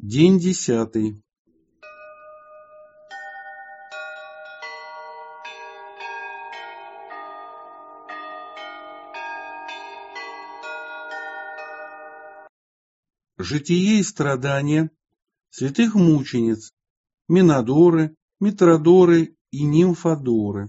День 10. Житие и страдания святых мучениц Минадоры, Митродоры и Нимфодоры.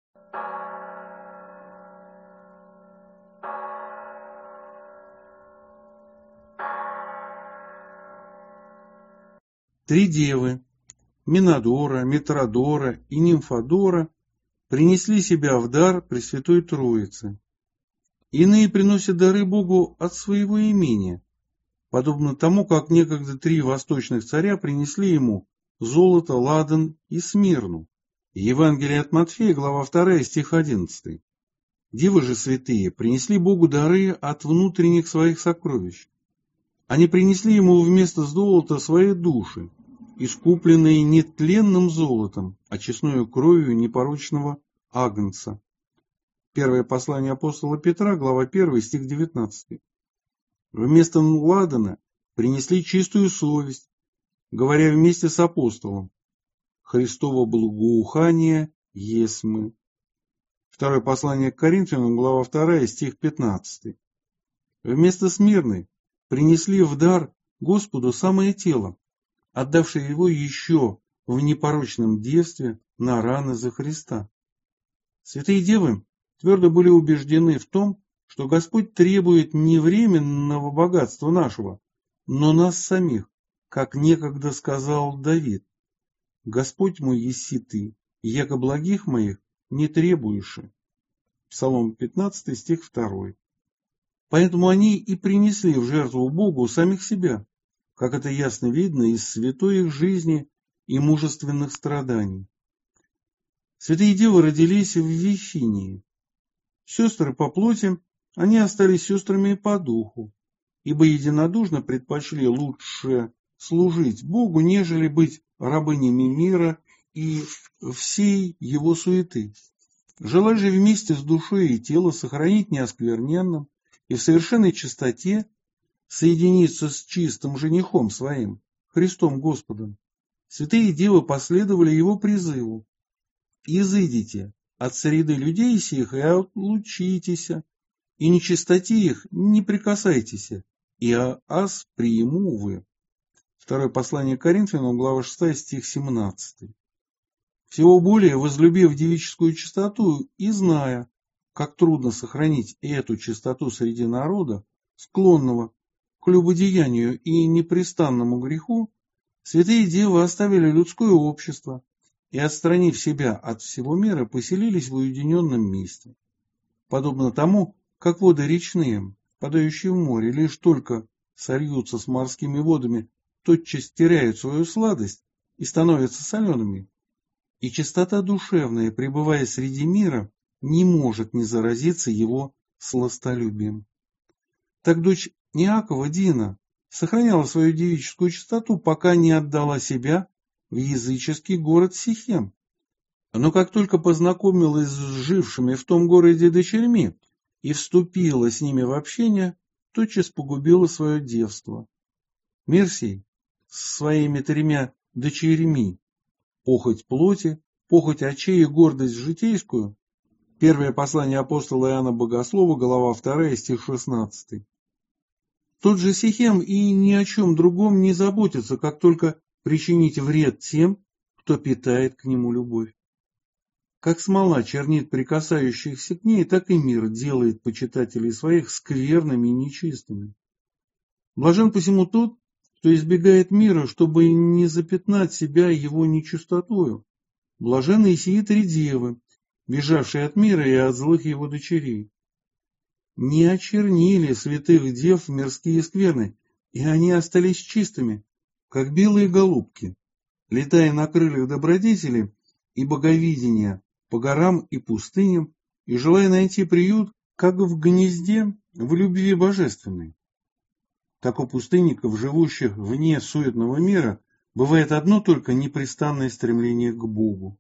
Три девы Минадора, Митродора и Нимфодора принесли себя в дар Пресвятой Троице. Иные приносят дары Богу от своего имения, подобно тому, как некогда три восточных царя принесли ему золото, ладан и смирну. Евангелие от Матфея, глава 2, стих 11. Девы же святые принесли Богу дары от внутренних своих сокровищ. Они принесли ему вместо золота свои души, искупленные не тленным золотом, а честною кровью непорочного агнца. Первое послание апостола Петра, глава 1, стих 19. Вместо ладана принесли чистую совесть, говоря вместе с апостолом: «Христово благоухание есть мы». Второе послание к Коринфянам, глава 2, стих 15. Вместо смирны принесли в дар Господу самое тело, отдавшее его еще в непорочном девстве на раны за Христа. Святые девы твердо были убеждены в том, что Господь требует не временного богатства нашего, но нас самих, как некогда сказал Давид: «Господь мой еси ты, яко благих моих не требуешь». Псалом 15, стих 2. Поэтому они и принесли в жертву Богу самих себя, как это ясно видно из святой их жизни и мужественных страданий. Святые девы родились в Вифинии. Сестры по плоти, они остались сестрами по духу, ибо единодушно предпочли лучше служить Богу, нежели быть рабынями мира и всей его суеты. Желая же вместе с душой и телом сохранить неоскверненным и в совершенной чистоте соединиться с чистым женихом своим, Христом Господом, святые девы последовали его призыву: «Изыдите от среды людей сих и отлучитесь, и нечистоте их не прикасайтесь, и аз приему вы». Второе послание к Коринфянам, глава 6, стих 17. Всего более, возлюбив девическую чистоту и зная, как трудно сохранить эту чистоту среди народа, склонного к любодеянию и непрестанному греху, святые девы оставили людское общество и, отстранив себя от всего мира, поселились в уединенном месте. Подобно тому, как воды речные, падающие в море, лишь только сольются с морскими водами, тотчас теряют свою сладость и становятся солеными, и чистота душевная, пребывая среди мира, не может не заразиться его сластолюбием. Так дочь Иакова Дина сохраняла свою девическую чистоту, пока не отдала себя в языческий город Сихем. Но как только познакомилась с жившими в том городе дочерьми и вступила с ними в общение, тотчас погубила свое девство. Мир сей с своими тремя дочерьми, похоть плоти, похоть очей и гордость житейскую. Первое послание апостола Иоанна Богослова, глава 2, стих 16. Тот же Сихем и ни о чем другом не заботится, как только причинить вред тем, кто питает к нему любовь. Как смола чернит прикасающихся к ней, так и мир делает почитателей своих скверными и нечистыми. Блажен посему тот, кто избегает мира, чтобы не запятнать себя его нечистотою. Блаженны и сии три девы, бежавшие от мира и от злых его дочерей. Не очернили святых дев мирские скверны, и они остались чистыми, как белые голубки, летая на крыльях добродетели и боговидения по горам и пустыням, и желая найти приют, как в гнезде в любви божественной. Так у пустынников, живущих вне суетного мира, бывает одно только непрестанное стремление к Богу.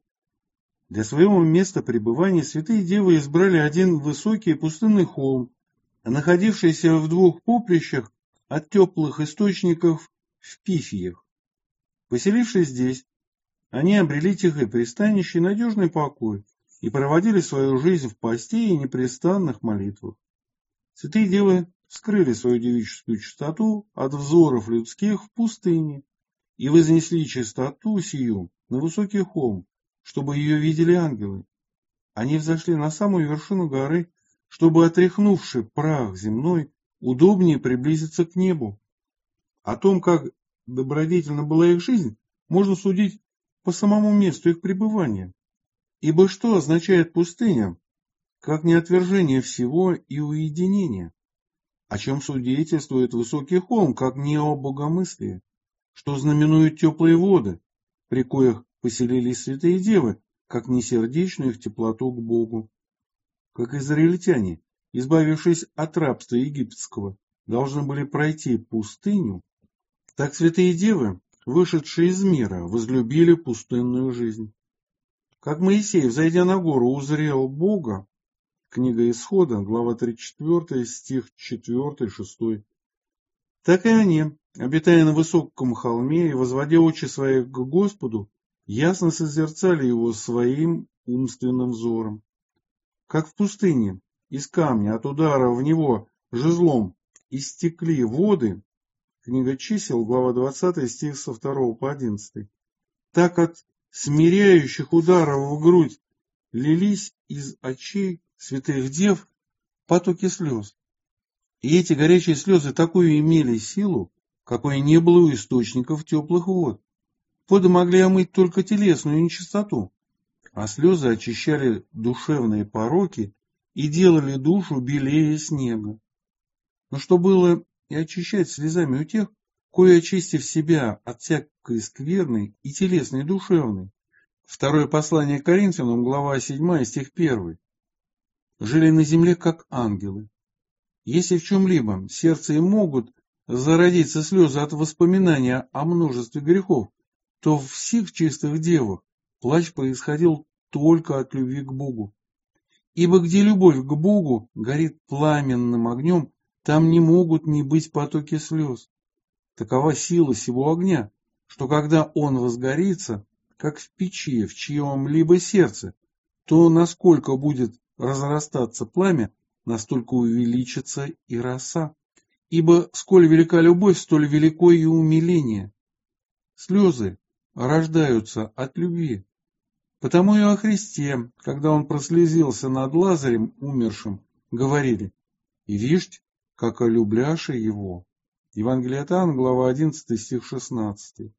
Для своего места пребывания святые девы избрали один высокий пустынный холм, находившийся в 2 поприщах от теплых источников в Пифиях. Поселившись здесь, они обрели тихое пристанище и надежный покой и проводили свою жизнь в посте и непрестанных молитвах. Святые девы скрыли свою девическую чистоту от взоров людских в пустыне и вознесли чистоту сию на высокий холм, чтобы ее видели ангелы. Они взошли на самую вершину горы, чтобы, отряхнувши прах земной, удобнее приблизиться к небу. О том, как добродетельна была их жизнь, можно судить по самому месту их пребывания. Ибо что означает пустыня, как не отвержение всего и уединение? О чем свидетельствует высокий холм, как не о богомыслии? Что знаменуют теплые воды, при коих поселились святые девы, как не сердечную их теплоту к Богу? Как израильтяне, избавившись от рабства египетского, должны были пройти пустыню, так святые девы, вышедшие из мира, возлюбили пустынную жизнь. Как Моисей, взойдя на гору, узрел Бога, книга Исхода, глава 34, стих 4-6, так и они, обитая на высоком холме и возводя очи свои к Господу, ясно созерцали его своим умственным взором. Как в пустыне, из камня от удара в него жезлом истекли воды, книга Чисел, глава 20, стих со 2 по 11, так от смиряющих ударов в грудь лились из очей святых дев потоки слез. И эти горячие слезы такую имели силу, какой не было у источников теплых вод. Воды могли омыть только телесную нечистоту, а слезы очищали душевные пороки и делали душу белее снега. Но что было и очищать слезами у тех, кое, очистив себя от всякой скверной и телесной, и душевной? Второе послание к Коринфянам, глава 7, стих 1. Жили на земле, как ангелы. Если в чем-либо сердце и могут зародиться слезы от воспоминания о множестве грехов, то в всех чистых девах плач происходил только от любви к Богу. Ибо где любовь к Богу горит пламенным огнем, там не могут не быть потоки слез. Такова сила сего огня, что когда он возгорится, как в печи, в чьем-либо сердце, то насколько будет разрастаться пламя, настолько увеличится и роса. Ибо сколь велика любовь, столь велико и умиление. Слезы рождаются от любви. Потому и о Христе, когда он прослезился над Лазарем умершим, говорили: «И вишь, как олюбляше его». Евангелие от Иоанна, глава 11, стих 16.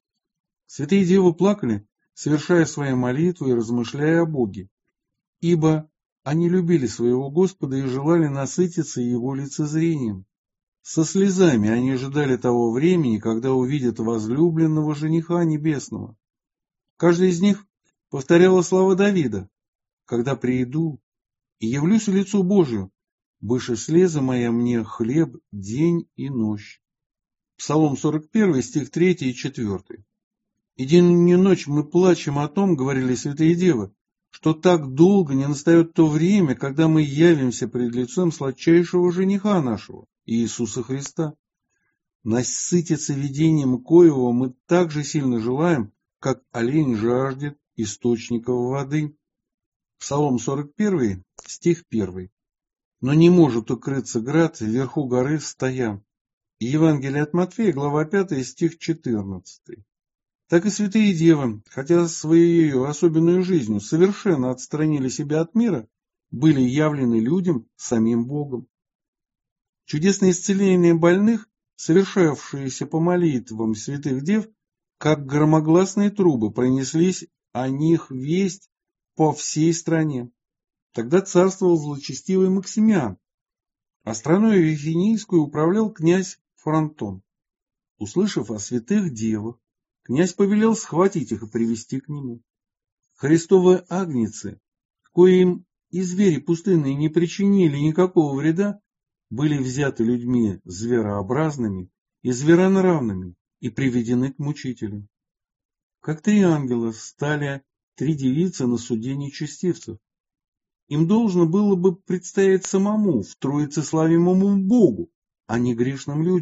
Святые девы плакали, совершая свои молитвы и размышляя о Боге, ибо они любили своего Господа и желали насытиться его лицезрением. Со слезами они ожидали того времени, когда увидят возлюбленного жениха небесного. Каждый из них повторяла слова Давида: «Когда прииду и явлюсь в лицо Божию, быше слеза моя мне хлеб день и ночь». Псалом 41, стих 3 и 4. «И день и ночь мы плачем о том, — говорили святые девы, — что так долго не настает то время, когда мы явимся пред лицом сладчайшего жениха нашего, Иисуса Христа. Насытиться видением коего мы так же сильно желаем, как олень жаждет источников воды». Псалом 41, стих 1. «Но не может укрыться град вверху горы стоя». Евангелие от Матфея, глава 5, стих 14. Так и святые девы, хотя своей особенной жизнью совершенно отстранили себя от мира, были явлены людям самим Богом. Чудесное исцеление больных, совершавшиеся по молитвам святых дев, как громогласные трубы, пронеслись о них весть по всей стране. Тогда царствовал злочестивый Максимиан, а страной Вифинийскую управлял князь Фронтон. Услышав о святых девах, князь повелел схватить их и привести к нему. Христовые агнцы, коим и звери пустынные не причинили никакого вреда, были взяты людьми зверообразными и зверонравными и приведены к мучителю. Как 3 ангела стали 3 девицы на суде нечестивцев. Им должно было бы предстоять самому в Троице славимому Богу, а не грешным людям,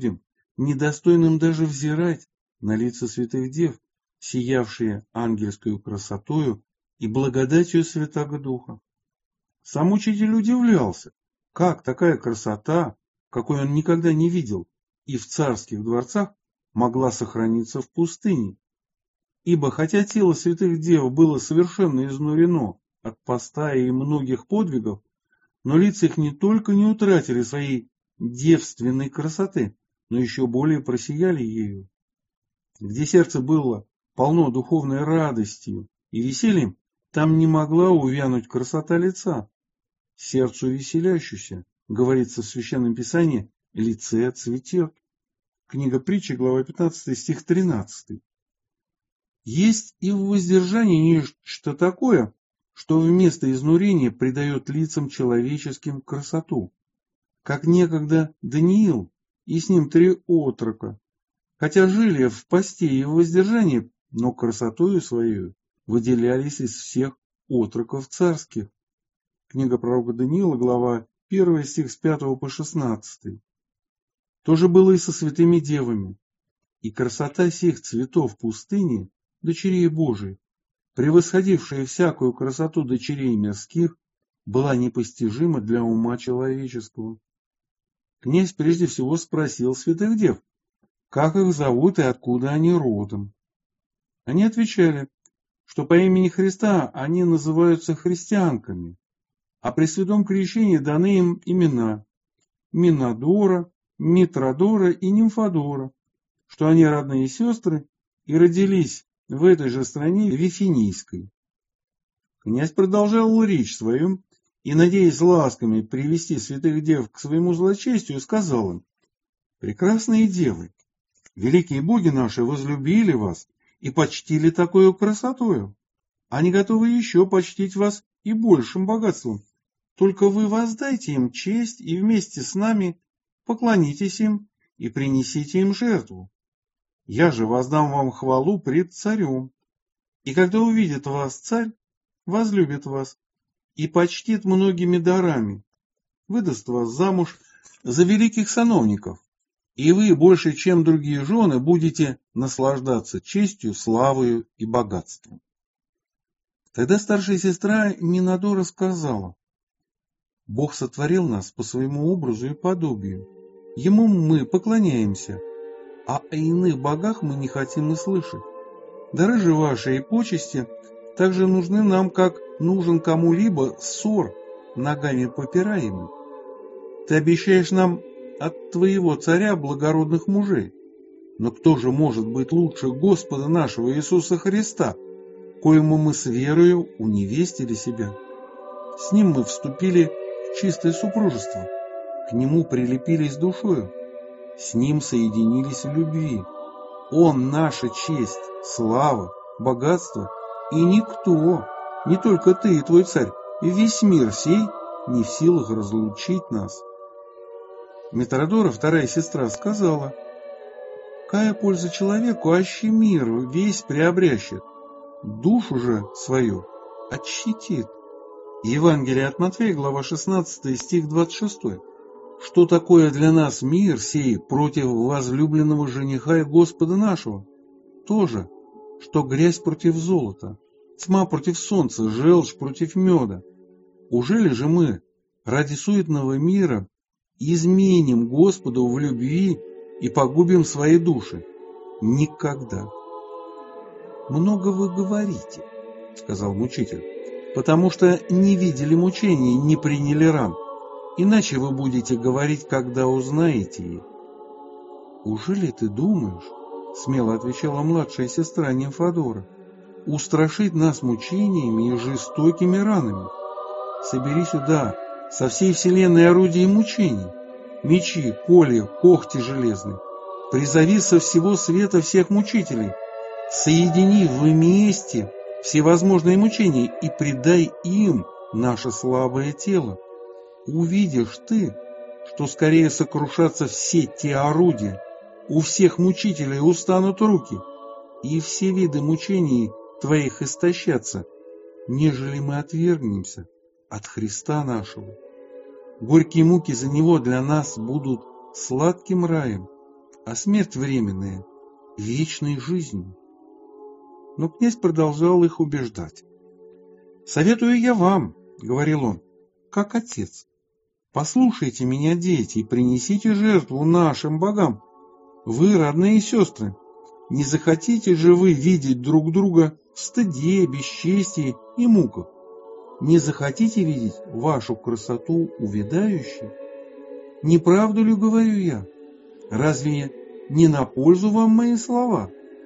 недостойным даже взирать на лица святых дев, сиявшие ангельскую красотою и благодатью Святаго Духа. Сам учитель удивлялся, как такая красота, какой он никогда не видел, и в царских дворцах могла сохраниться в пустыне. Ибо хотя тело святых дев было совершенно изнурено от поста и многих подвигов, но лица их не только не утратили своей девственной красоты, но еще более просияли ею. Где сердце было полно духовной радостью и весельем, там не могла увянуть красота лица. Сердцу веселящуюся, говорится в Священном Писании, лице цветет. Книга Притчи, глава 15, стих 13. Есть и в воздержании нечто такое, что вместо изнурения придает лицам человеческим красоту. Как некогда Даниил и с ним 3 отрока, хотя жили в посте и в воздержании, но красотою своей выделялись из всех отроков царских. Книга пророка Даниила, глава 1, стих с 5 по 16. То же было и со святыми девами. И красота сих цветов пустыни, дочерей Божиих, превосходившая всякую красоту дочерей мирских, была непостижима для ума человеческого. Князь прежде всего спросил святых дев, как их зовут и откуда они родом. Они отвечали, что по имени Христа они называются христианками, а при святом крещении даны им имена Минадора, Митродора и Нимфодора, что они родные сестры и родились в этой же стране Вифинийской. Князь продолжал речь свою и, надеясь ласками привести святых дев к своему злочестию, сказал им: «Прекрасные девы, великие боги наши возлюбили вас и почтили такою красотою. Они готовы еще почтить вас и большим богатством. Только вы воздайте им честь и вместе с нами поклонитесь им и принесите им жертву. Я же воздам вам хвалу пред царем. И когда увидит вас царь, возлюбит вас и почтит многими дарами, выдаст вас замуж за великих сановников, и вы больше, чем другие жены, будете наслаждаться честью, славою и богатством». Тогда старшая сестра Минадора сказала: «Бог сотворил нас по своему образу и подобию. Ему мы поклоняемся, а о иных богах мы не хотим и слышать. Дары же ваши и почести также нужны нам, как нужен кому-либо ссор, ногами попираемый. Ты обещаешь нам от твоего царя благородных мужей. Но кто же может быть лучше Господа нашего Иисуса Христа, коему мы с верою уневестили себя? С ним мы вступили в чистое супружество, к нему прилепились душою, с ним соединились в любви. Он наша честь, слава, богатство, и никто, не только ты и твой царь, и весь мир сей не в силах разлучить нас». Митродора, вторая сестра, сказала: «Какая польза человеку, аще мир весь приобрящет, душу же свою отщитит». Евангелие от Матфея, глава 16, стих 26. Что такое для нас мир сей против возлюбленного жениха и Господа нашего? То же, что грязь против золота, тьма против солнца, желчь против меда. Ужели же мы ради суетного мира изменим Господу в любви и погубим свои души? Никогда. «Много вы говорите, — сказал мучитель, — потому что не видели мучений, не приняли ран. Иначе вы будете говорить, когда узнаете их». «Ужели ты думаешь, — смело отвечала младшая сестра Нимфодора, — устрашить нас мучениями и жестокими ранами? Собери сюда со всей вселенной орудий мучений, мечи, колья, когти железные. Призови со всего света всех мучителей, соедини вместе всевозможные мучения и предай им наше слабое тело. Увидишь ты, что скорее сокрушатся все те орудия, у всех мучителей устанут руки, и все виды мучений твоих истощатся, нежели мы отвергнемся от Христа нашего. Горькие муки за Него для нас будут сладким раем, а смерть временная вечной жизнью. Но князь продолжал их убеждать. «Советую я вам, — говорил он, — как отец. Послушайте меня, дети, и принесите жертву нашим богам. Вы, родные сестры, не захотите же вы видеть друг друга в стыде, бесчестии и муках? Не захотите видеть вашу красоту увядающей? Не правду ли говорю я? Разве не на пользу вам мои слова?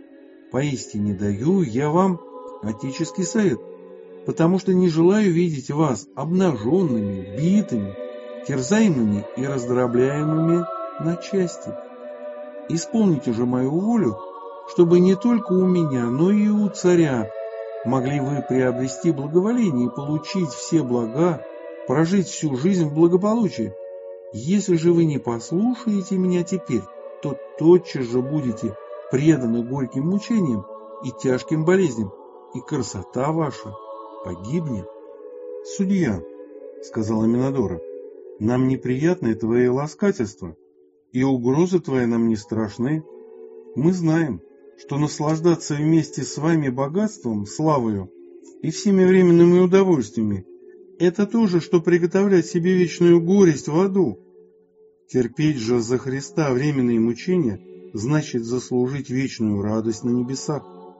Поистине даю я вам отеческий совет, потому что не желаю видеть вас обнаженными, битыми, терзаемыми и раздробляемыми на части. Исполните же мою волю, чтобы не только у меня, но и у царя могли вы приобрести благоволение и получить все блага, прожить всю жизнь в благополучии. Если же вы не послушаете меня теперь, то тотчас же будете преданы горьким мучениям и тяжким болезням, и красота ваша погибнет. «Судья, — сказала Минадора, — нам неприятны твои ласкательства, и угрозы твои нам не страшны. Мы знаем, что наслаждаться вместе с вами богатством, славою и всеми временными удовольствиями — это то же, что приготовлять себе вечную горесть в аду. Терпеть же за Христа временные мучения значит заслужить вечную радость на небесах.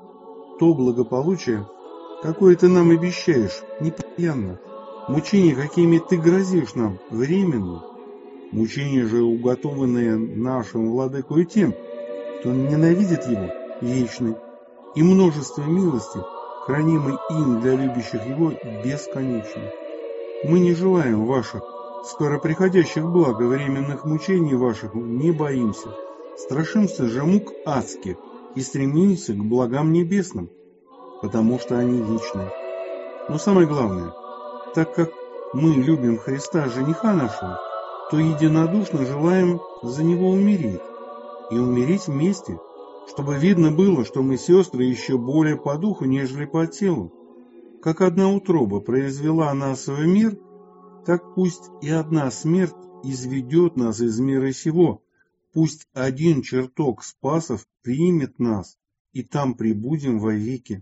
То благополучие, какое ты нам обещаешь, неприятно. Мучения, какими ты грозишь нам, временны. Мучения же, уготованные нашим владыкою тем, кто ненавидит его, вечны, и множество милости, хранимой им для любящих его, бесконечно. Мы не желаем ваших скоро приходящих благ и временных мучений ваших не боимся. Страшимся же мук адских и стремимся к благам небесным, потому что они вечны. Но самое главное, так как мы любим Христа, жениха нашего, то единодушно желаем за него умереть, и умереть вместе, чтобы видно было, что мы сестры еще более по духу, нежели по телу. Как одна утроба произвела нас в мир, так пусть и одна смерть изведет нас из мира сего, пусть один чертог Спасов примет нас, и там пребудем вовеки».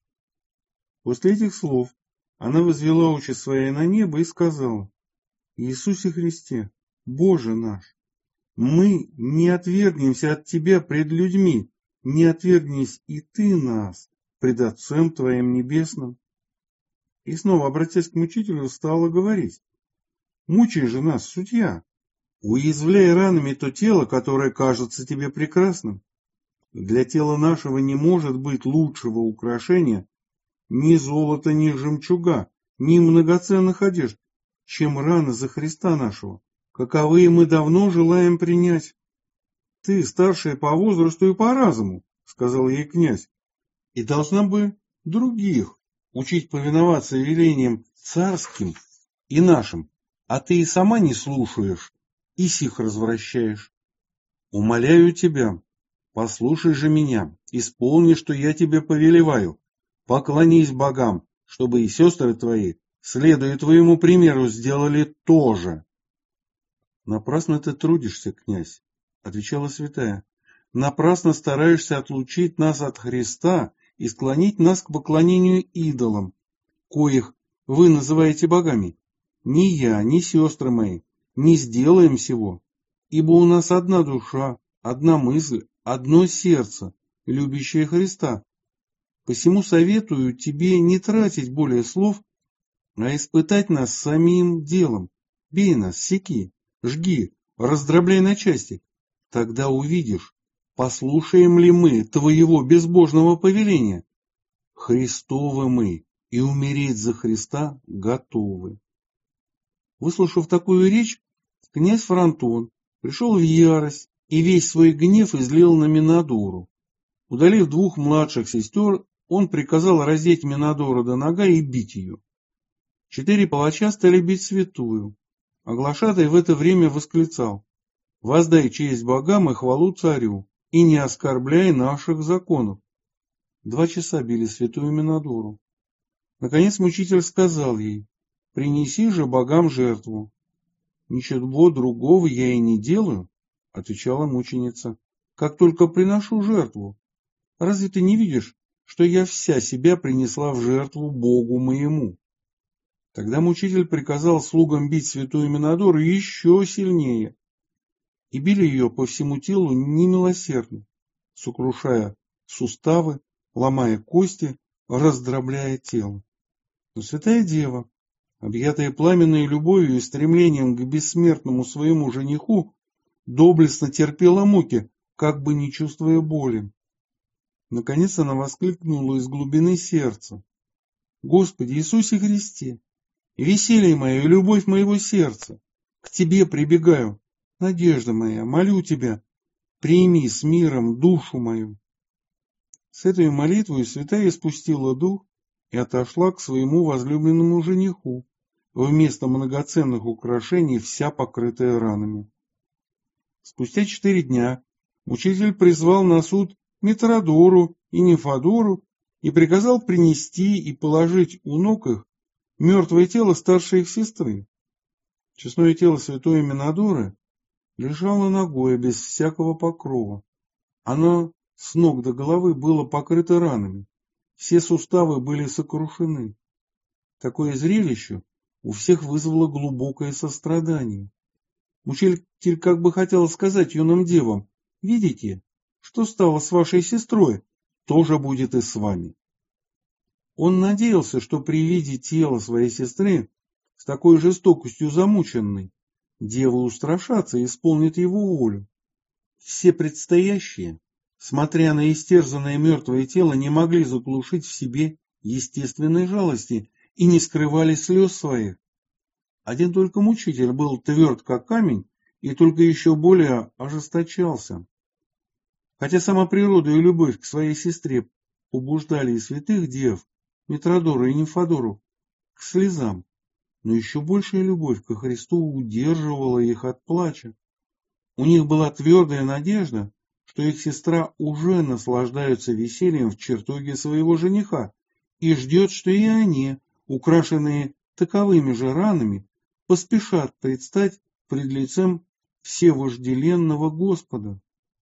После этих слов она возвела очи свои на небо и сказала: «Иисусе Христе, Боже наш, мы не отвергнемся от Тебя пред людьми, не отвергнись и Ты нас пред Отцем Твоим Небесным». И снова, обратясь к мучителю, стала говорить: «Мучай же нас, судья, уязвляй ранами то тело, которое кажется тебе прекрасным. Для тела нашего не может быть лучшего украшения ни золота, ни жемчуга, ни многоценных одежд, чем раны за Христа нашего, каковые мы давно желаем принять». «Ты старшая по возрасту и по разуму, — сказал ей князь, — и должна бы других учить повиноваться велениям царским и нашим, а ты и сама не слушаешь, и сих развращаешь. Умоляю тебя, послушай же меня, исполни, что я тебе повелеваю, поклонись богам, чтобы и сестры твои, следуя твоему примеру, сделали то же». «Напрасно ты трудишься, князь, — отвечала святая, — напрасно стараешься отлучить нас от Христа и склонить нас к поклонению идолам, коих вы называете богами. Ни я, ни сестры мои не сделаем сего, ибо у нас одна душа, одна мысль, одно сердце, любящее Христа. Посему советую тебе не тратить более слов, а испытать нас самим делом. Бей нас, секи, жги, раздробляй на части. Тогда увидишь, послушаем ли мы твоего безбожного повеления. Христовы мы, и умереть за Христа готовы». Выслушав такую речь, князь Фронтон пришел в ярость и весь свой гнев излил на Минадору. Удалив двух младших сестер, он приказал раздеть Минадору до нога и бить ее. 4 палача стали бить святую, а глашатай в это время восклицал: «Воздай честь богам и хвалу царю, и не оскорбляй наших законов». 2 часа били святую Минадору. Наконец мучитель сказал ей: «Принеси же богам жертву». «Ничего другого я и не делаю», — отвечала мученица. как только приношу жертву. Разве ты не видишь, что я вся себя принесла в жертву Богу моему?» Тогда мучитель приказал слугам бить святую Минадору еще сильнее, и били ее по всему телу немилосердно, сокрушая суставы, ломая кости, раздробляя тело. Но святая дева, объятая пламенной любовью и стремлением к бессмертному своему жениху, доблестно терпела муки, как бы не чувствуя боли. Наконец она воскликнула из глубины сердца: «Господи Иисусе Христе, веселье мое и любовь моего сердца, к Тебе прибегаю, надежда моя, молю Тебя, прими с миром душу мою». С этой молитвой святая спустила дух и отошла к своему возлюбленному жениху, вместо многоценных украшений вся покрытая ранами. Спустя 4 дня учитель призвал на суд Митродору и Нимфодору и приказал принести и положить у ног их мертвое тело старшей их сестры. Честное тело святой Минадоры лежало нагое, без всякого покрова. Оно с ног до головы было покрыто ранами, все суставы были сокрушены. Такое зрелище у всех вызвало глубокое сострадание. Учитель как бы хотел сказать юным девам: «Видите, что стало с вашей сестрой, тоже будет и с вами». Он надеялся, что при виде тела своей сестры, с такой жестокостью замученной, девы устрашатся и исполнят его волю. Все предстоящие, смотря на истерзанное мертвое тело, не могли заглушить в себе естественной жалости и не скрывали слез своих. Один только мучитель был тверд как камень и только еще более ожесточался. Хотя сама природа и любовь к своей сестре побуждали и святых дев, Митродору и Нимфодору, к слезам, но еще большая любовь ко Христу удерживала их от плача. У них была твердая надежда, что их сестра уже наслаждается весельем в чертоге своего жениха и ждет, что и они, украшенные таковыми же ранами, поспешат предстать пред лицем всевожделенного Господа.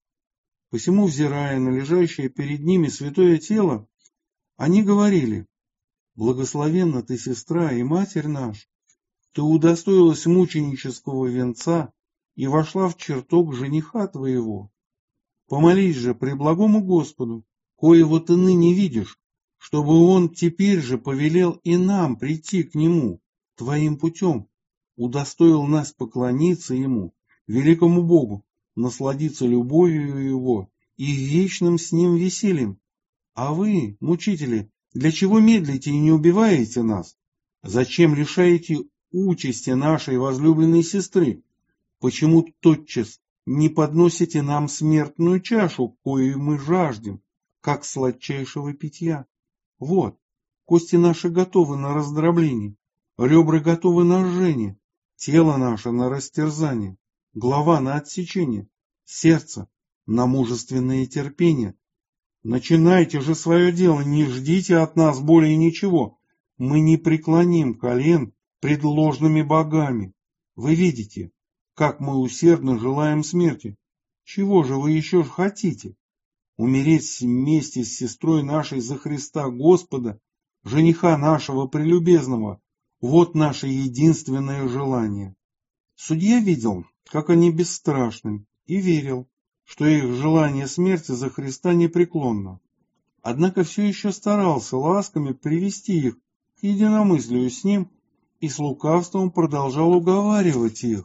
Посему, взирая на лежащее перед ними святое тело, они говорили: «Благословенна ты, сестра и матерь наша, ты удостоилась мученического венца и вошла в чертог жениха твоего. Помолись же преблагому Господу, коего ты ныне видишь, чтобы он теперь же повелел и нам прийти к нему твоим путем, удостоил нас поклониться ему, великому Богу, насладиться любовью его и вечным с ним весельем. А вы, мучители, для чего медлите и не убиваете нас? Зачем лишаете участи нашей возлюбленной сестры? Почему тотчас не подносите нам смертную чашу, кою мы жаждем, как сладчайшего питья? Вот, кости наши готовы на раздробление, ребра готовы на жжение, тело наше на растерзание, голова на отсечение, сердце на мужественное терпение. Начинайте же свое дело, не ждите от нас более ничего. Мы не преклоним колен пред ложными богами. Вы видите, как мы усердно желаем смерти. Чего же вы еще хотите? Умереть вместе с сестрой нашей за Христа Господа, жениха нашего прелюбезного, вот наше единственное желание». Судья видел, как они бесстрашны, и верил, что их желание смерти за Христа непреклонно. Однако все еще старался ласками привести их к единомыслию с ним и с лукавством продолжал уговаривать их.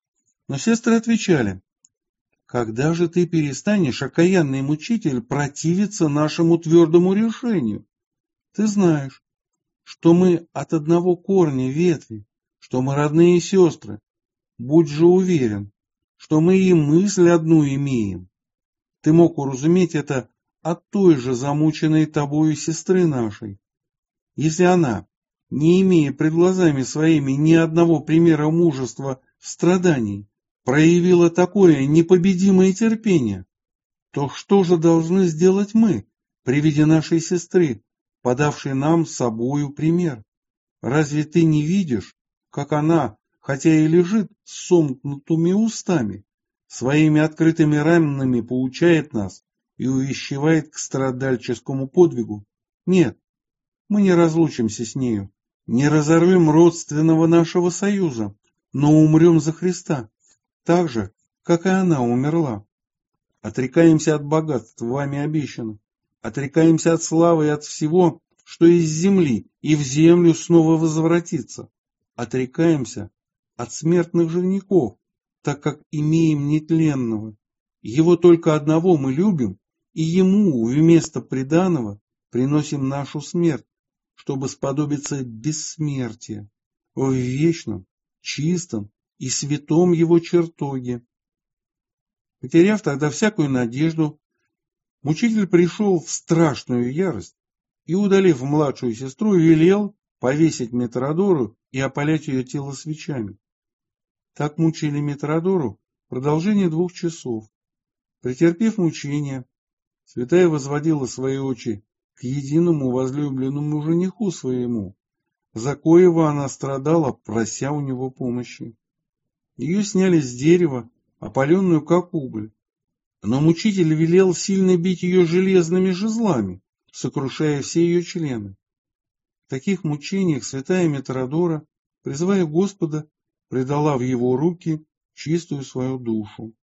Но сестры отвечали: «Когда же ты перестанешь, окаянный мучитель, противиться нашему твердому решению? Ты знаешь, что мы от одного корня ветви, что мы родные сестры. Будь же уверен, что мы и мысль одну имеем. Ты мог уразуметь это от той же замученной тобою сестры нашей. Если она, не имея пред глазами своими ни одного примера мужества в страдании, проявила такое непобедимое терпение, то что же должны сделать мы при виде нашей сестры, подавшей нам собою пример? Разве ты не видишь, как она, хотя и лежит с сомкнутыми устами, своими открытыми ранами поучает нас и увещевает к страдальческому подвигу. Нет, мы не разлучимся с нею, не разорвем родственного нашего союза, но умрем за Христа, так же, как и она умерла. Отрекаемся от богатств, вами обещанных, отрекаемся от славы и от всего, что из земли, и в землю снова возвратится. Отрекаемся от смертных женихов, так как имеем нетленного. Его только одного мы любим, и ему вместо приданого приносим нашу смерть, чтобы сподобиться бессмертия в вечном, чистом и святом его чертоге. Потеряв тогда всякую надежду, мучитель пришел в страшную ярость и, удалив младшую сестру, велел повесить Митродору и опалять ее тело свечами. Так мучили Митродору в продолжение 2 часов. Претерпев мучения, святая возводила свои очи к единому возлюбленному жениху своему, за коего она страдала, прося у него помощи. Ее сняли с дерева, опаленную как уголь, но мучитель велел сильно бить ее железными жезлами, сокрушая все ее члены. В таких мучениях святая Митродора, призывая Господа, предала в его руки чистую свою душу.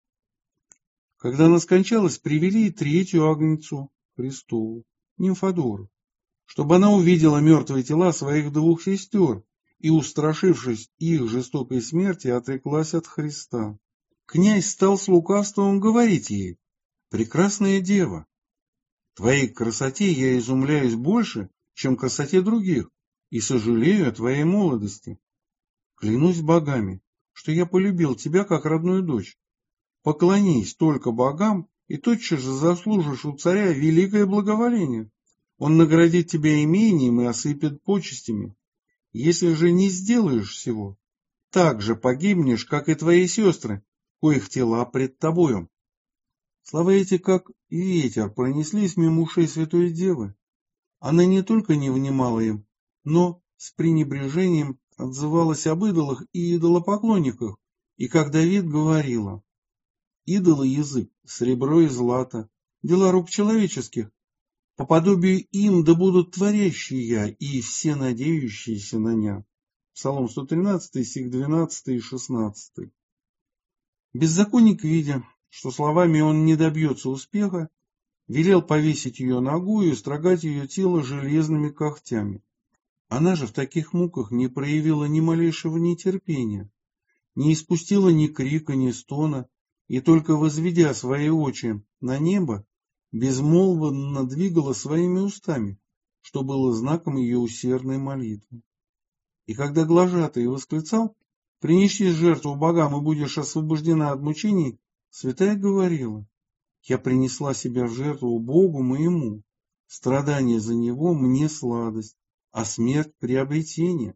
Когда она скончалась, привели и 3-ю агнцу Христову, Нимфодору, чтобы она увидела мертвые тела своих 2 сестер и, устрашившись их жестокой смерти, отреклась от Христа. Князь стал с лукавством говорить ей: «Прекрасная дева, твоей красоте я изумляюсь больше, чем красоте других, и сожалею о твоей молодости. Клянусь богами, что я полюбил тебя как родную дочь. Поклонись только богам, и тотчас же заслужишь у царя великое благоволение. Он наградит тебя имением и осыпет почестями. Если же не сделаешь всего, так же погибнешь, как и твои сестры, коих тела пред тобою». Слова эти, как ветер, пронеслись мимо ушей святой девы. Она не только не внимала им, но с пренебрежением отзывалась об идолах и идолопоклонниках, и как Давид говорила: «Идолы язык, серебро и злато, дела рук человеческих, по подобию им да будут творящие и все надеющиеся на ня». Псалом 113, стих 12 и 16. Беззаконник, видя, что словами он не добьется успеха, велел повесить ее нагую и строгать ее тело железными когтями. Она же в таких муках не проявила ни малейшего нетерпения, не испустила ни крика, ни стона, и только возведя свои очи на небо, безмолвно двигала своими устами, что было знаком ее усердной молитвы. И когда глашатай восклицал: «Принеси жертву богам, и будешь освобождена от мучений», святая говорила: «Я принесла себя в жертву Богу моему, страдание за него мне сладость, а смерть приобретение».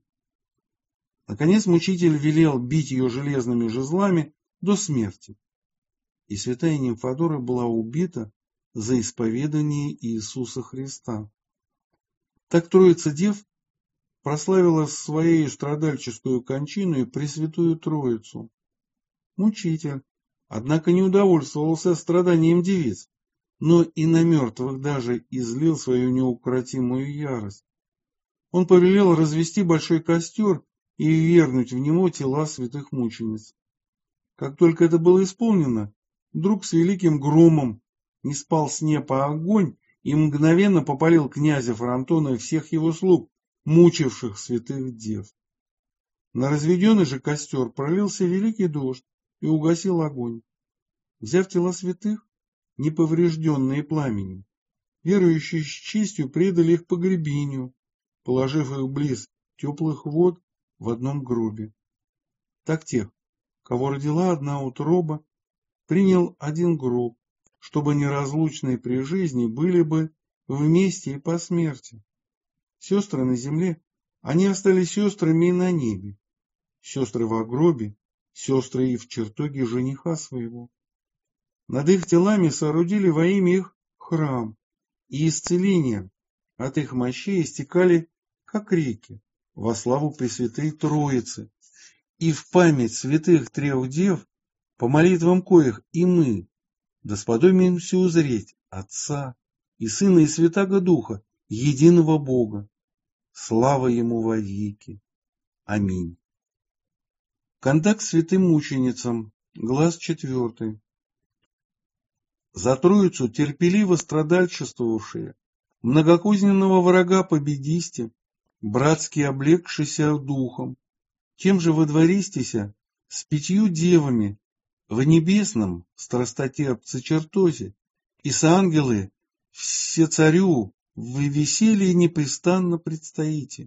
Наконец мучитель велел бить ее железными жезлами до смерти, и святая Нимфодора была убита за исповедание Иисуса Христа. Так Троица Дев прославила своей страдальческую кончину и Пресвятую Троицу. Мучитель, однако, не удовольствовался страданием девиц, но и на мертвых даже излил свою неукротимую ярость. Он повелел развести большой костер и ввергнуть в него тела святых мучениц. Как только это было исполнено, вдруг с великим громом ниспал с неба огонь и мгновенно попалил князя Фронтона и всех его слуг, мучивших святых дев. На разведенный же костер пролился великий дождь и угасил огонь. Взяв тела святых, неповрежденные пламенем, верующие с честью предали их погребению, положив их близ теплых вод в одном гробе. Так тех, кого родила одна утроба, принял один гроб, чтобы неразлучные при жизни были бы вместе и по смерти. Сестры на земле, они остались сестрами и на небе. Сестры в гробе, сестры и в чертоге жениха своего. Над их телами соорудили во имя их храм, и исцеления от их мощей истекали, как реки, во славу Пресвятой Троицы. И в память святых 3 дев по молитвам коих и мы досподобимся узреть Отца и Сына и Святаго Духа, единого Бога. Слава Ему вовеки. Аминь. Контакт с святым мученицам. Глаз 4. За Троицу терпеливо страдальчествовавшие, многокозненного врага победисте, братски облегшися духом, тем же водвористися с 5 девами в небесном страстотерпце чертозе, и с ангелы все царю в веселье непрестанно предстоите.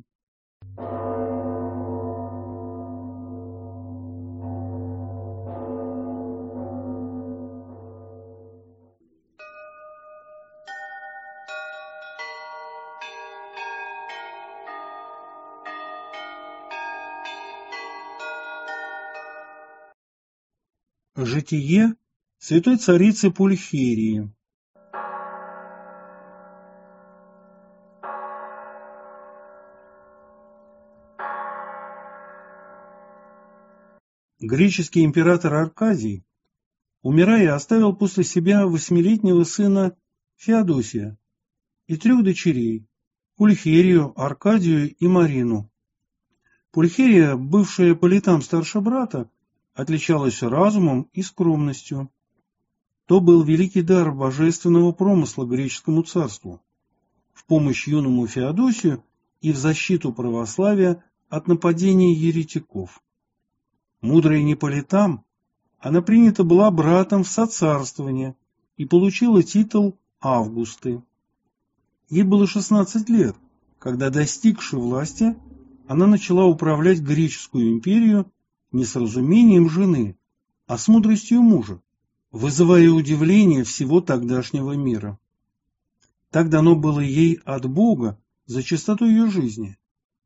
Житие святой царицы Пульхерии. Греческий император Аркадий, умирая, оставил после себя 8-летнего сына Феодосия и 3 дочерей – Пульхерию, Аркадию и Марину. Пульхерия, бывшая по летам старше брата, отличалась разумом и скромностью. То был великий дар божественного промысла греческому царству в помощь юному Феодосию и в защиту православия от нападений еретиков. Мудрая не по летам, она принята была братом в соцарствование и получила титул Августы. Ей было 16 лет, когда, достигши власти, она начала управлять греческую империю не с разумением жены, а с мудростью мужа, вызывая удивление всего тогдашнего мира. Так дано было ей от Бога за чистоту ее жизни.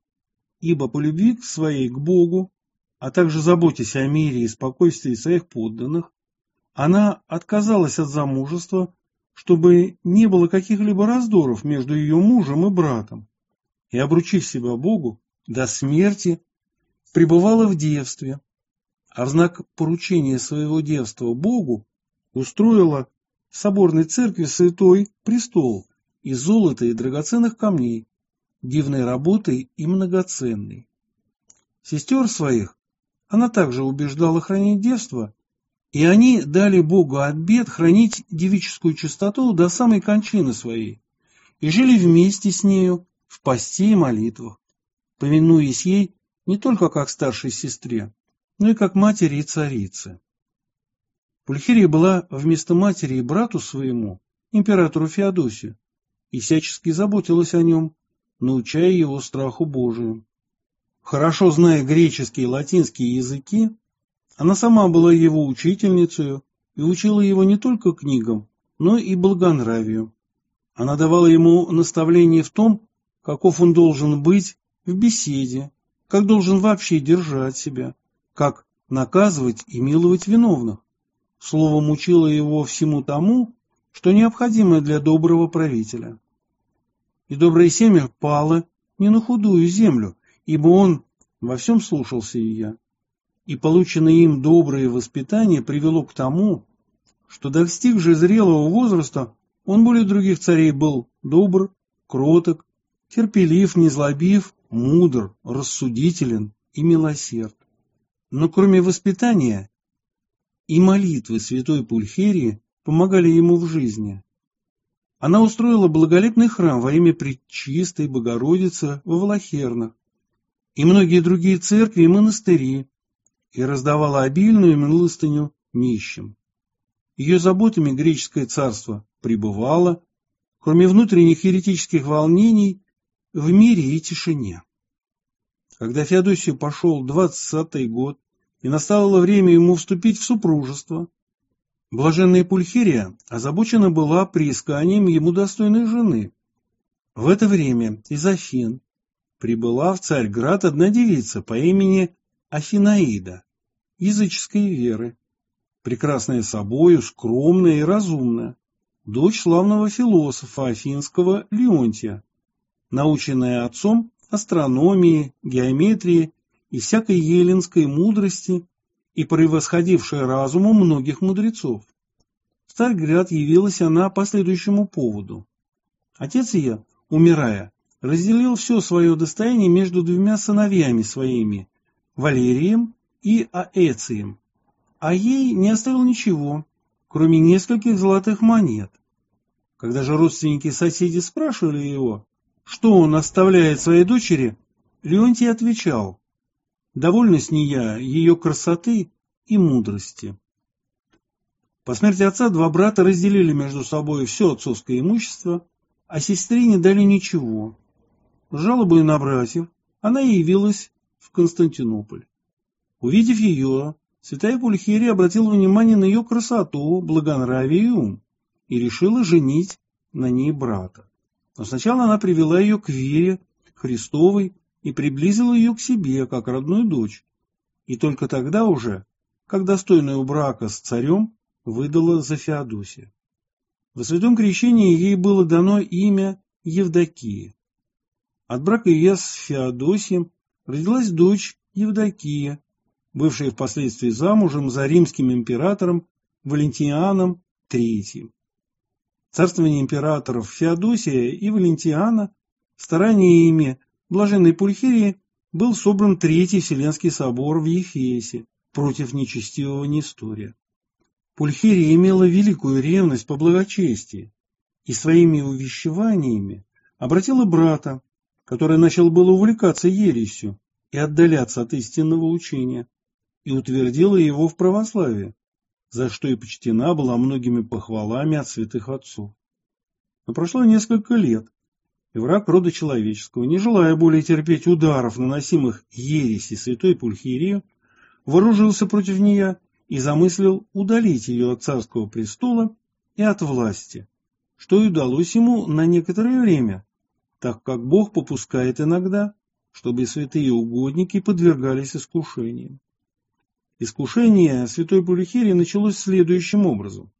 Ибо по любви своей к Богу, а также заботясь о мире и спокойствии своих подданных, она отказалась от замужества, чтобы не было каких-либо раздоров между ее мужем и братом, и, обручив себя Богу, до смерти пребывала в девстве, а в знак поручения своего девства Богу устроила в соборной церкви святой престол из золота и драгоценных камней, дивной работой и многоценной. Сестер своих она также убеждала хранить девство, и они дали Богу обет хранить девическую чистоту до самой кончины своей, и жили вместе с нею в посте и молитвах, повинуясь ей не только как старшей сестре, но и как матери и царице. Пульхерия была вместо матери и брату своему, императору Феодосию, и всячески заботилась о нем, научая его страху Божию. Хорошо зная греческие и латинские языки, она сама была его учительницей и учила его не только книгам, но и благонравию. Она давала ему наставления в том, каков он должен быть в беседе, как должен вообще держать себя, как наказывать и миловать виновных. Словом, учила его всему тому, что необходимо для доброго правителя. И доброе семя пало не на худую землю, ибо он во всем слушался ее. И полученное им доброе воспитание привело к тому, что, достиг же зрелого возраста, он более других царей был добр, кроток, терпелив, незлобив, мудр, рассудителен и милосерд. Но кроме воспитания и молитвы святой Пульхерии помогали ему в жизни. Она устроила благолепный храм во имя Пречистой Богородицы во Влахернах и многие другие церкви и монастыри, и раздавала обильную милостыню нищим. Ее заботами греческое царство пребывало, кроме внутренних еретических волнений, в мире и тишине. Когда Феодосию пошел 20-й год, и настало время ему вступить в супружество, блаженная Пульхерия озабочена была приисканием ему достойной жены. В это время из Афин прибыла в Царьград одна девица по имени Афинаида, языческой веры, прекрасная собою, скромная и разумная, дочь славного философа афинского Леонтия, наученная отцом астрономии, геометрии и всякой еллинской мудрости, и превосходившая разумом многих мудрецов. В Царьград явилась она по следующему поводу. Отец ее, умирая, разделил все свое достояние между двумя сыновьями своими, Валерием и Аэцием, а ей не оставил ничего, кроме нескольких золотых монет. Когда же родственники-соседи спрашивали его, что он оставляет своей дочери, Леонтий отвечал: «Довольна с нея ее красоты и мудрости». По смерти отца два брата разделили между собой все отцовское имущество, а сестре не дали ничего. С жалобой на братьев она явилась в Константинополь. Увидев ее, святая Пульхерия обратила внимание на ее красоту, благонравие и ум и решила женить на ней брата. Но сначала она привела ее к вере Христовой и приблизила ее к себе, как родную дочь, и только тогда уже, как достойную брака с царем, выдала за Феодосия. Во святом крещении ей было дано имя Евдокия. От брака ее с Феодосием родилась дочь Евдокия, бывшая впоследствии замужем за римским императором Валентианом III. Царствование императоров Феодосия и Валентиана стараниями блаженной Пульхерии был собран Третий Вселенский собор в Ефесе против нечестивого Нестория. Пульхерия имела великую ревность по благочестию и своими увещеваниями обратила брата, который начал было увлекаться ересью и отдаляться от истинного учения, и утвердила его в православии, за что и почтена была многими похвалами от святых отцов. Но прошло несколько лет, и враг рода человеческого, не желая более терпеть ударов, наносимых ереси святой Пульхерии, вооружился против нее и замыслил удалить ее от царского престола и от власти, что и удалось ему на некоторое время, так как Бог попускает иногда, чтобы святые угодники подвергались искушениям. Искушение святой Пульхерии началось следующим образом.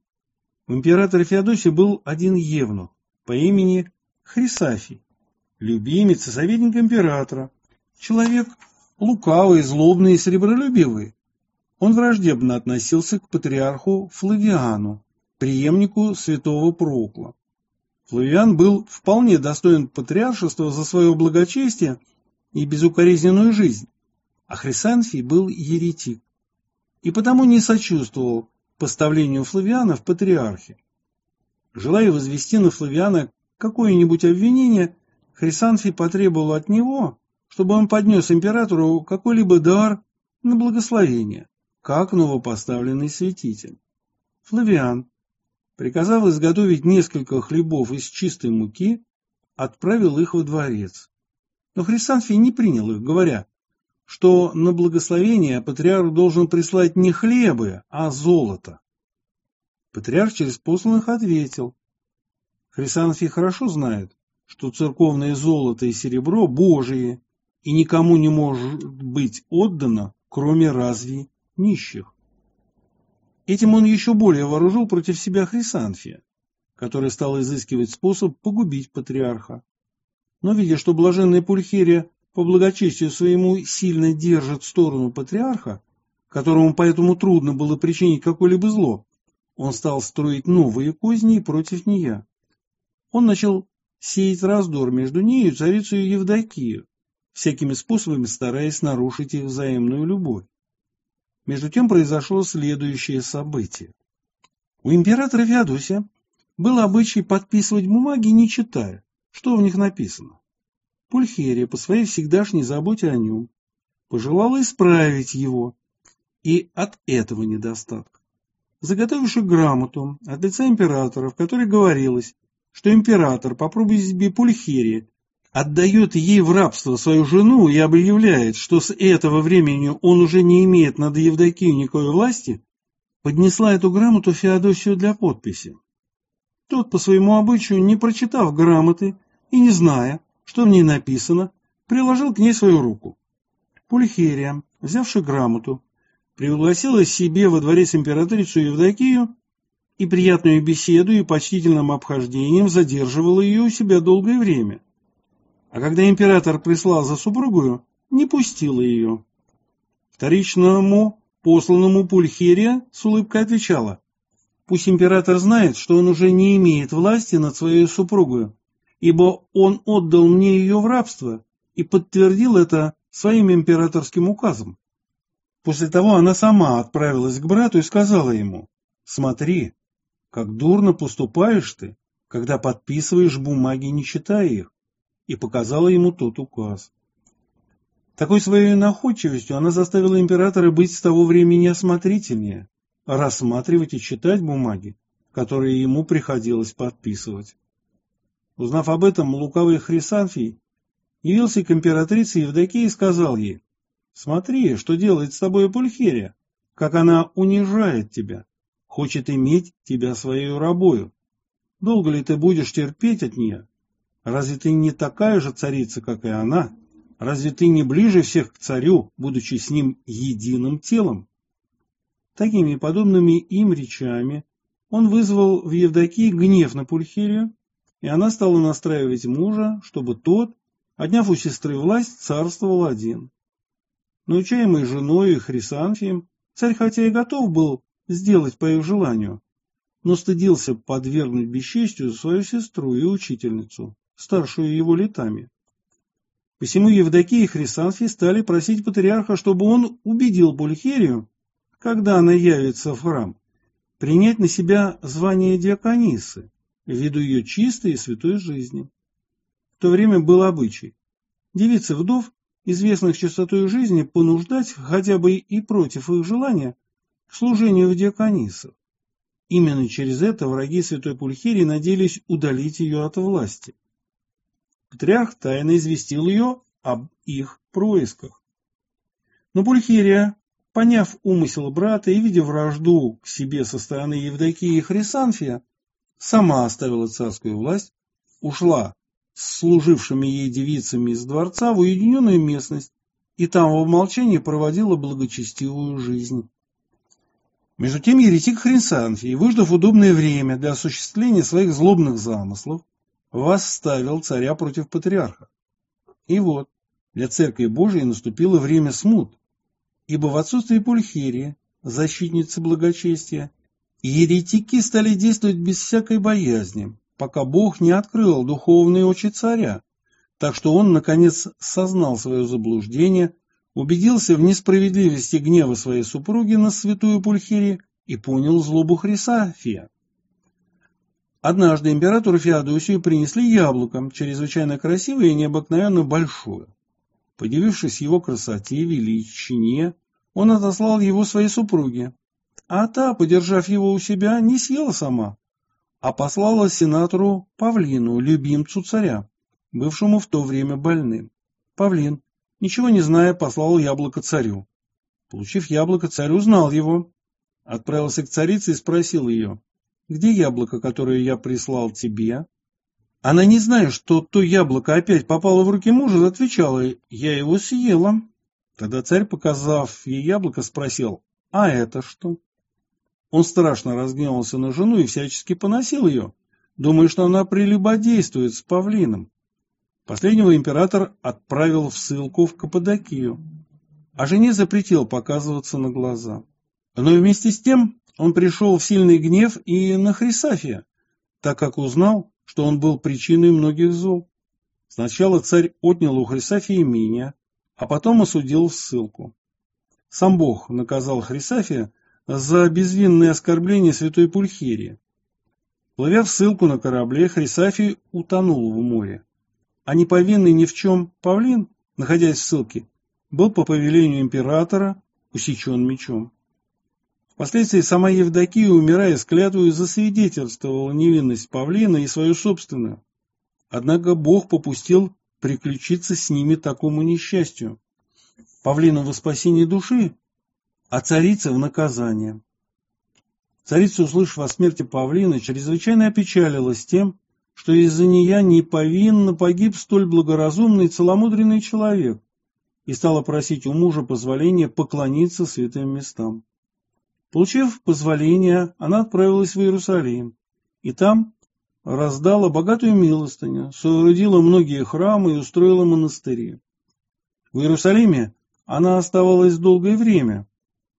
У императора Феодосия был один евнух по имени Хрисафий, любимец и советник императора, человек лукавый, злобный и сребролюбивый. Он враждебно относился к патриарху Флавиану, преемнику святого Прокла. Флавиан был вполне достоин патриаршества за свое благочестие и безукоризненную жизнь, а Хрисафий был еретик и потому не сочувствовал поставлению Флавиана в патриархе. Желая возвести на Флавиана какое-нибудь обвинение, Хрисафий потребовал от него, чтобы он поднес императору какой-либо дар на благословение, как новопоставленный святитель. Флавиан, приказав изготовить несколько хлебов из чистой муки, отправил их во дворец. Но Хрисафий не принял их, говоря, что на благословение патриарх должен прислать не хлебы, а золото. Патриарх через посланных ответил: Хрисафий хорошо знает, что церковное золото и серебро Божие, и никому не может быть отдано, кроме разве нищих. Этим он еще более вооружил против себя Хрисафия, который стал изыскивать способ погубить патриарха. Но, видя, что блаженная Пульхерия по благочестию своему сильно держит сторону патриарха, которому поэтому трудно было причинить какое-либо зло, он стал строить новые козни против нее. Он начал сеять раздор между нею и царицей Евдокию, всякими способами стараясь нарушить их взаимную любовь. Между тем произошло следующее событие. У императора Феодосия был обычай подписывать бумаги, не читая, что в них написано. Пульхерия, по своей всегдашней заботе о нем, пожелала исправить его и от этого недостатка. Заготовивши грамоту от лица императора, в которой говорилось, что император по просьбе Пульхерии отдает ей в рабство свою жену и объявляет, что с этого времени он уже не имеет над Евдокией никакой власти, поднесла эту грамоту Феодосию для подписи. Тот, по своему обычаю, не прочитав грамоты и не зная, что в ней написано, приложил к ней свою руку. Пульхерия, взявши грамоту, пригласила себе во дворец императрицу Евдокию и приятную беседу и почтительным обхождением задерживала ее у себя долгое время. А когда император прислал за супругою, не пустила ее. Вторичному посланному Пульхерия с улыбкой отвечала: «Пусть император знает, что он уже не имеет власти над своей супругой, ибо он отдал мне ее в рабство и подтвердил это своим императорским указом». После того она сама отправилась к брату и сказала ему: «Смотри, как дурно поступаешь ты, когда подписываешь бумаги, не читая их», и показала ему тот указ. Такой своей находчивостью она заставила императора быть с того времени осмотрительнее, рассматривать и читать бумаги, которые ему приходилось подписывать. Узнав об этом, лукавый Хрисанфий явился к императрице Евдокии и сказал ей: «Смотри, что делает с тобой Пульхерия, как она унижает тебя, хочет иметь тебя своей рабою. Долго ли ты будешь терпеть от нее? Разве ты не такая же царица, как и она? Разве ты не ближе всех к царю, будучи с ним единым телом?» Такими и подобными им речами он вызвал в Евдокии гнев на Пульхерию, и она стала настраивать мужа, чтобы тот, отняв у сестры власть, царствовал один. Научаемый женой и Хрисанфием, царь хотя и готов был сделать по их желанию, но стыдился подвергнуть бесчестию свою сестру и учительницу, старшую его летами. Посему Евдокия и Хрисанфий стали просить патриарха, чтобы он убедил Пульхерию, когда она явится в храм, принять на себя звание диаконисы, ввиду ее чистой и святой жизни. В то время был обычай девицы вдов, известных чистотой жизни, понуждать, хотя бы и против их желания, к служению в диаконисах. Именно через это враги святой Пульхерии надеялись удалить ее от власти. Патриарх тайно известил ее об их происках. Но Пульхерия, поняв умысел брата и видя вражду к себе со стороны Евдокии и Хрисанфия, сама оставила царскую власть, ушла с служившими ей девицами из дворца в уединенную местность и там в молчании проводила благочестивую жизнь. Между тем еретик Хрисанфий, выждав удобное время для осуществления своих злобных замыслов, восставил царя против патриарха. И вот, для Церкви Божией наступило время смут, ибо в отсутствие Пульхерии, защитницы благочестия, еретики стали действовать без всякой боязни, пока Бог не открыл духовные очи царя, так что он, наконец, сознал свое заблуждение, убедился в несправедливости гнева своей супруги на святую Пульхерию и понял злобу Хрисанфия. Однажды императору Феодосию принесли яблоко, чрезвычайно красивое и необыкновенно большое. Подивившись его красоте и величине, он отослал его своей супруге, а та, подержав его у себя, не съела сама, а послала сенатору Павлину, любимцу царя, бывшему в то время больным. Павлин, ничего не зная, послал яблоко царю. Получив яблоко, царь узнал его, отправился к царице и спросил ее: «Где яблоко, которое я прислал тебе?» Она, не зная, что то яблоко опять попало в руки мужа, отвечала: «Я его съела». Тогда царь, показав ей яблоко, спросил: «А это что?» Он страшно разгневался на жену и всячески поносил ее, думая, что она прелюбодействует с Павлином. Последнего император отправил в ссылку в Каппадокию, а жене запретил показываться на глаза. Но вместе с тем он пришел в сильный гнев и на Хрисанфия, так как узнал, что он был причиной многих зол. Сначала царь отнял у Хрисанфия имение, а потом осудил в ссылку. Сам Бог наказал Хрисанфия за безвинное оскорбление святой Пульхерии. Плывя в ссылку на корабле, Хрисанфий утонул в море, а неповинный ни в чем Павлин, находясь в ссылке, был по повелению императора усечен мечом. Впоследствии сама Евдокия, умирая с клятвой, засвидетельствовала невинность Павлина и свою собственную. Однако Бог попустил приключиться с ними такому несчастью. Павлину во спасении души, а царица в наказание. Царица, услышав о смерти Павлина, чрезвычайно опечалилась тем, что из-за нее неповинно погиб столь благоразумный и целомудренный человек, и стала просить у мужа позволения поклониться святым местам. Получив позволение, она отправилась в Иерусалим, и там раздала богатую милостыню, соорудила многие храмы и устроила монастыри. В Иерусалиме она оставалась долгое время,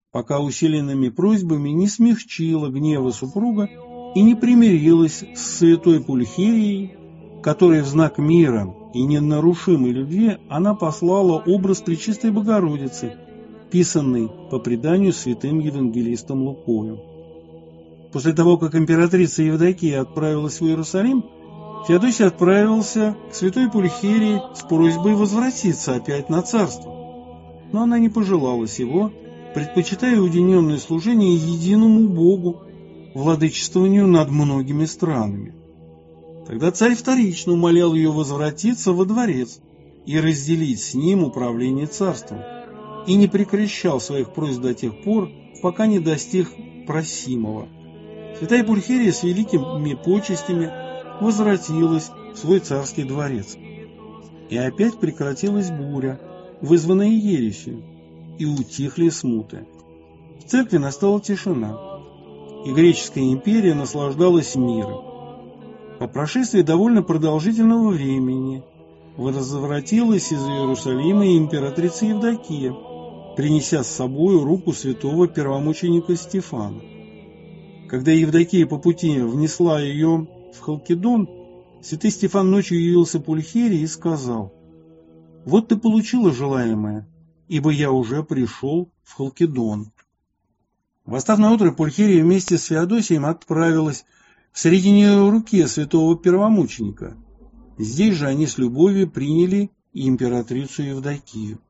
пока усиленными просьбами не смягчила гнева супруга и не примирилась с святой Пульхерией, которой в знак мира и ненарушимой любви она послала образ Пречистой Богородицы, писанный по преданию святым евангелистом Лукою. После того, как императрица Евдокия отправилась в Иерусалим, Феодосий отправился к святой Пульхерии с просьбой возвратиться опять на царство. Но она не пожелала сего, предпочитая уединенное служение единому Богу, владычествованию над многими странами. Тогда царь вторично умолял ее возвратиться во дворец и разделить с ним управление царством, и не прекращал своих просьб до тех пор, пока не достиг просимого. Святая Пульхерия с великими почестями возвратилась в свой царский дворец. И опять прекратилась буря, вызванная ересью, и утихли смуты. В церкви настала тишина, и греческая империя наслаждалась миром. По прошествии довольно продолжительного времени возвратилась из Иерусалима и императрица Евдокия, принеся с собой руку святого первомученика Стефана. Когда Евдокия по пути внесла ее в Халкидон, святый Стефан ночью явился Пульхерии и сказал: «Вот ты получила желаемое, ибо я уже пришел в Халкидон». Восстав наутро, Пульхерия вместе с Феодосием отправилась в середине руки святого первомученика. Здесь же они с любовью приняли и императрицу Евдокию.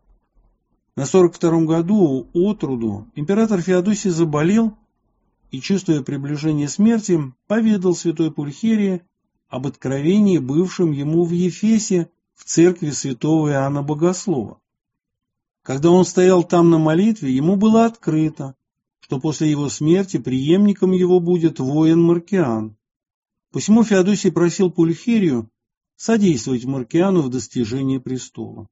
На 42-м году от роду император Феодосий заболел и, чувствуя приближение смерти, поведал святой Пульхерии об откровении, бывшем ему в Ефесе в церкви святого Иоанна Богослова. Когда он стоял там на молитве, ему было открыто, что после его смерти преемником его будет воин Маркиан. Посему Феодосий просил Пульхерию содействовать Маркиану в достижении престола.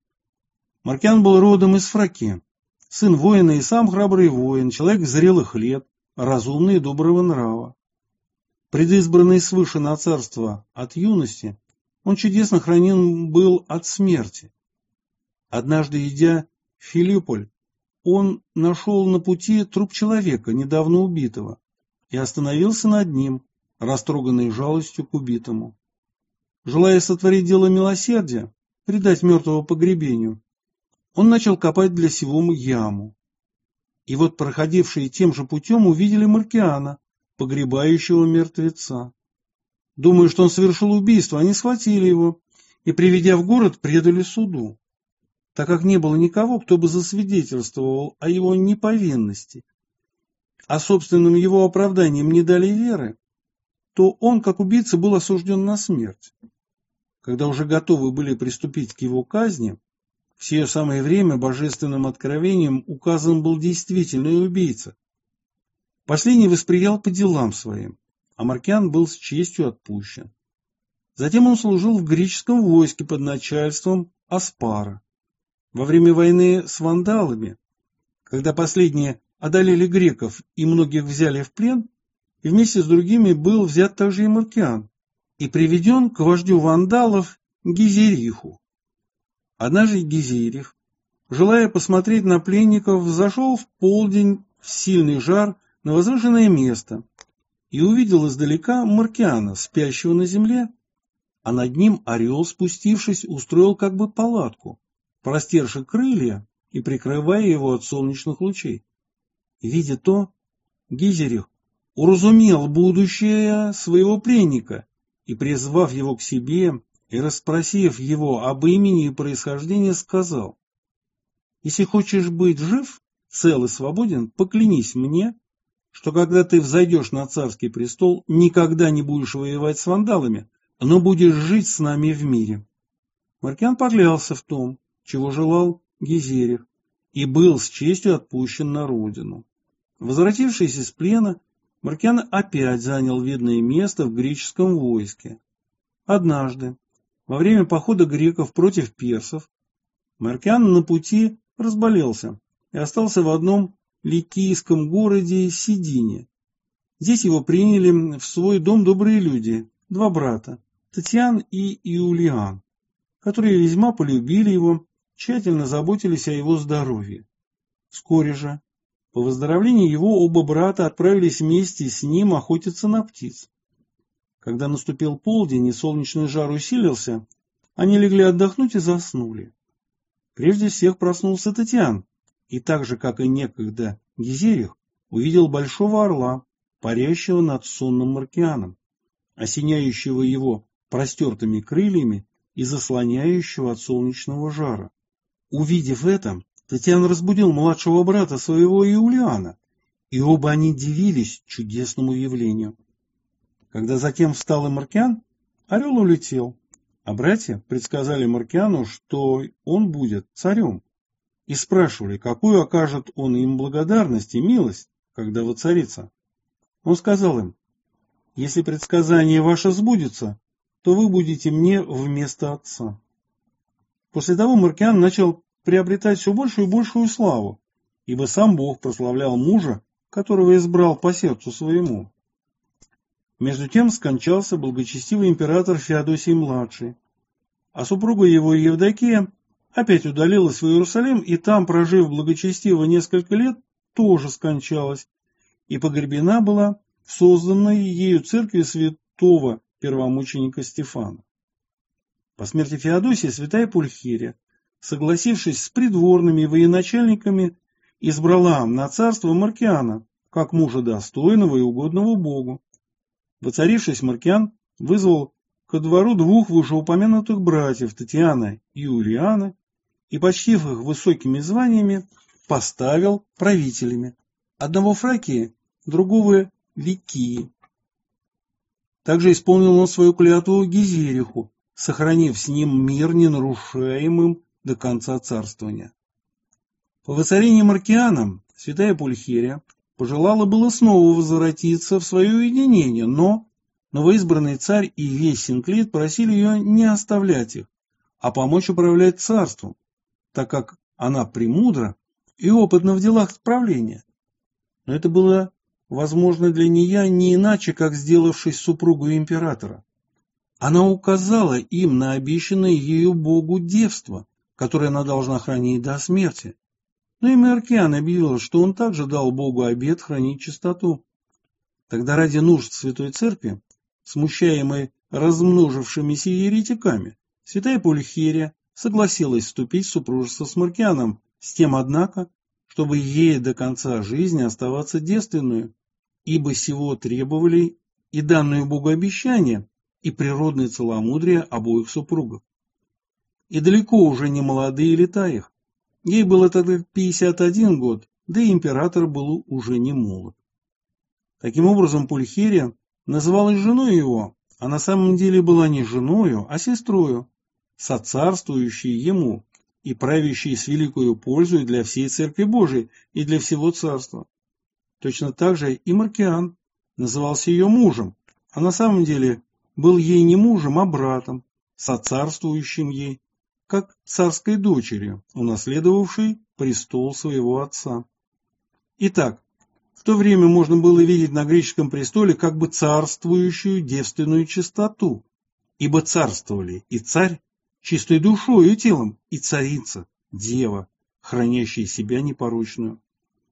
Маркиан был родом из Фраки, сын воина и сам храбрый воин, человек зрелых лет, разумный и доброго нрава. Предизбранный свыше на царство от юности, он чудесно хранен был от смерти. Однажды, идя в Филипполь, он нашел на пути труп человека, недавно убитого, и остановился над ним, растроганный жалостью к убитому. Желая сотворить дело милосердия, предать мертвого погребению, он начал копать для сего яму. И вот проходившие тем же путем увидели Маркиана, погребающего мертвеца. Думая, что он совершил убийство, они схватили его и, приведя в город, предали суду. Так как не было никого, кто бы засвидетельствовал о его неповинности, а собственным его оправданием не дали веры, то он, как убийца, был осужден на смерть. Когда уже готовы были приступить к его казни, в сие самое время божественным откровением указан был действительный убийца. Последний восприял по делам своим, а Маркиан был с честью отпущен. Затем он служил в греческом войске под начальством Аспара. Во время войны с вандалами, когда последние одолели греков и многих взяли в плен, и вместе с другими был взят также и Маркиан и приведен к вождю вандалов Гизериху. Однажды Гизерих, желая посмотреть на пленников, зашел в полдень в сильный жар на возвышенное место и увидел издалека Маркиана, спящего на земле, а над ним орел, спустившись, устроил как бы палатку, простерши крылья и прикрывая его от солнечных лучей. Видя то, Гизерих уразумел будущее своего пленника и, призвав его к себе и расспросив его об имени и происхождении, сказал: «Если хочешь быть жив, цел и свободен, поклянись мне, что когда ты взойдешь на царский престол, никогда не будешь воевать с вандалами, но будешь жить с нами в мире». Маркиан поклялся в том, чего желал Гизерих, и был с честью отпущен на родину. Возвратившись из плена, Маркиан опять занял видное место в греческом войске. Однажды, во время похода греков против персов, Маркиан на пути разболелся и остался в одном ликийском городе Сидине. Здесь его приняли в свой дом добрые люди, два брата, Татьян и Иулиан, которые весьма полюбили его, тщательно заботились о его здоровье. Вскоре же По выздоровлении его оба брата отправились вместе с ним охотиться на птиц. Когда наступил полдень и солнечный жар усилился, они легли отдохнуть и заснули. Прежде всех проснулся Татьян, и так же, как и некогда Гизерих, увидел большого орла, парящего над сонным Маркианом, осеняющего его простертыми крыльями и заслоняющего от солнечного жара. Увидев это, Татьян разбудил младшего брата своего Иулиана, и оба они дивились чудесному явлению. Когда затем встал и Маркиан, орел улетел, а братья предсказали Маркиану, что он будет царем, и спрашивали, какую окажет он им благодарность и милость, когда воцарится. Он сказал им: «Если предсказание ваше сбудется, то вы будете мне вместо отца». После того Маркиан начал приобретать все большую и большую славу, ибо сам Бог прославлял мужа, которого избрал по сердцу своему. Между тем скончался благочестивый император Феодосий-младший, а супруга его Евдокия опять удалилась в Иерусалим, и там, прожив благочестиво несколько лет, тоже скончалась, и погребена была в созданной ею церкви святого первомученика Стефана. По смерти Феодосия святая Пульхерия, согласившись с придворными и военачальниками, избрала на царство Маркиана, как мужа достойного и угодного Богу. Воцарившись, Маркиан вызвал ко двору двух вышеупомянутых братьев, Татьяна и Иулиана, и, почтив их высокими званиями, поставил правителями, одного Фракии, другого Ликии. Также исполнил он свою клятву Гизериху, сохранив с ним мир ненарушаемым до конца царствования. По воцарении Маркиана святая Пульхерия пожелала было снова возвратиться в свое уединение, но новоизбранный царь и весь Синклит просили ее не оставлять их, а помочь управлять царством, так как она премудра и опытна в делах правления. Но это было возможно для нее не иначе, как сделавшись супругой императора. Она указала им на обещанное ею Богу девство, которое она должна хранить до смерти. Но и Маркиан объявил, что он также дал Богу обет хранить чистоту. Тогда ради нужд Святой Церкви, смущаемой размножившимися еретиками, святая Пульхерия согласилась вступить в супружество с Маркианом, с тем, однако, чтобы ей до конца жизни оставаться девственную, ибо сего требовали и данное Богу обещание, и природное целомудрие обоих супругов. И далеко уже не молодые лета их. Ей было тогда 51 год, да и император был уже не молод. Таким образом, Пульхерия называлась женой его, а на самом деле была не женою, а сестрою, соцарствующей ему и правящей с великою пользой для всей Церкви Божией и для всего царства. Точно так же и Маркиан назывался ее мужем, а на самом деле был ей не мужем, а братом, соцарствующим ей, как царской дочерью, унаследовавшей престол своего отца. Итак, в то время можно было видеть на греческом престоле как бы царствующую девственную чистоту, ибо царствовали и царь чистой душой и телом, и царица, дева, хранящая себя непорочную.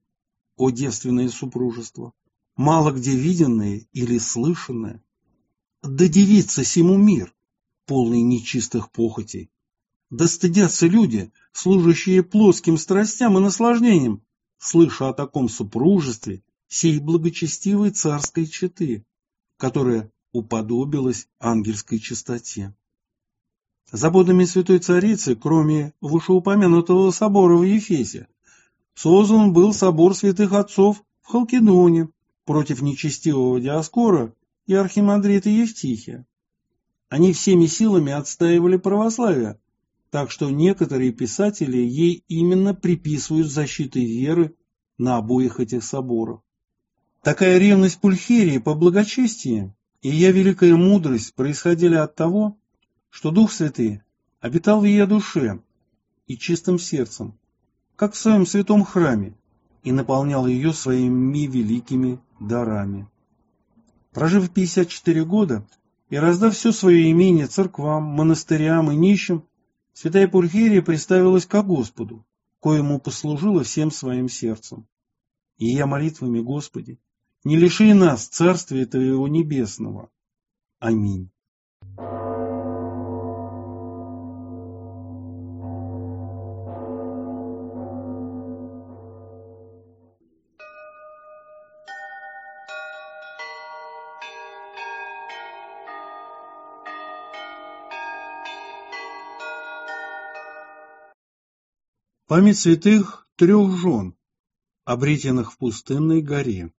О девственное супружество, мало где виденное или слышанное! Да дивится сему мир, полный нечистых похотей! Да стыдятся люди, служащие плоским страстям и наслаждениям, слыша о таком супружестве сей благочестивой царской четы, которая уподобилась ангельской чистоте. Заботами святой царицы, кроме вышеупомянутого собора в Ефесе, создан был собор святых отцов в Халкидоне против нечестивого Диоскора и архимандрита Евтихия. Они всеми силами отстаивали православие, так что некоторые писатели ей именно приписывают защиты веры на обоих этих соборах. Такая ревность Пульхерии по благочестию и ее великая мудрость происходили от того, что Дух Святый обитал в ее душе и чистым сердцем, как в своем святом храме, и наполнял ее своими великими дарами. Прожив 54 года и раздав все свое имение церквам, монастырям и нищим, святая Пульхерия представилась ко Господу, коему послужила всем своим сердцем. И я молитвами, Господи, не лиши нас Царствия Твоего Небесного. Аминь. Память святых 3 жен, обретенных в пустынной горе.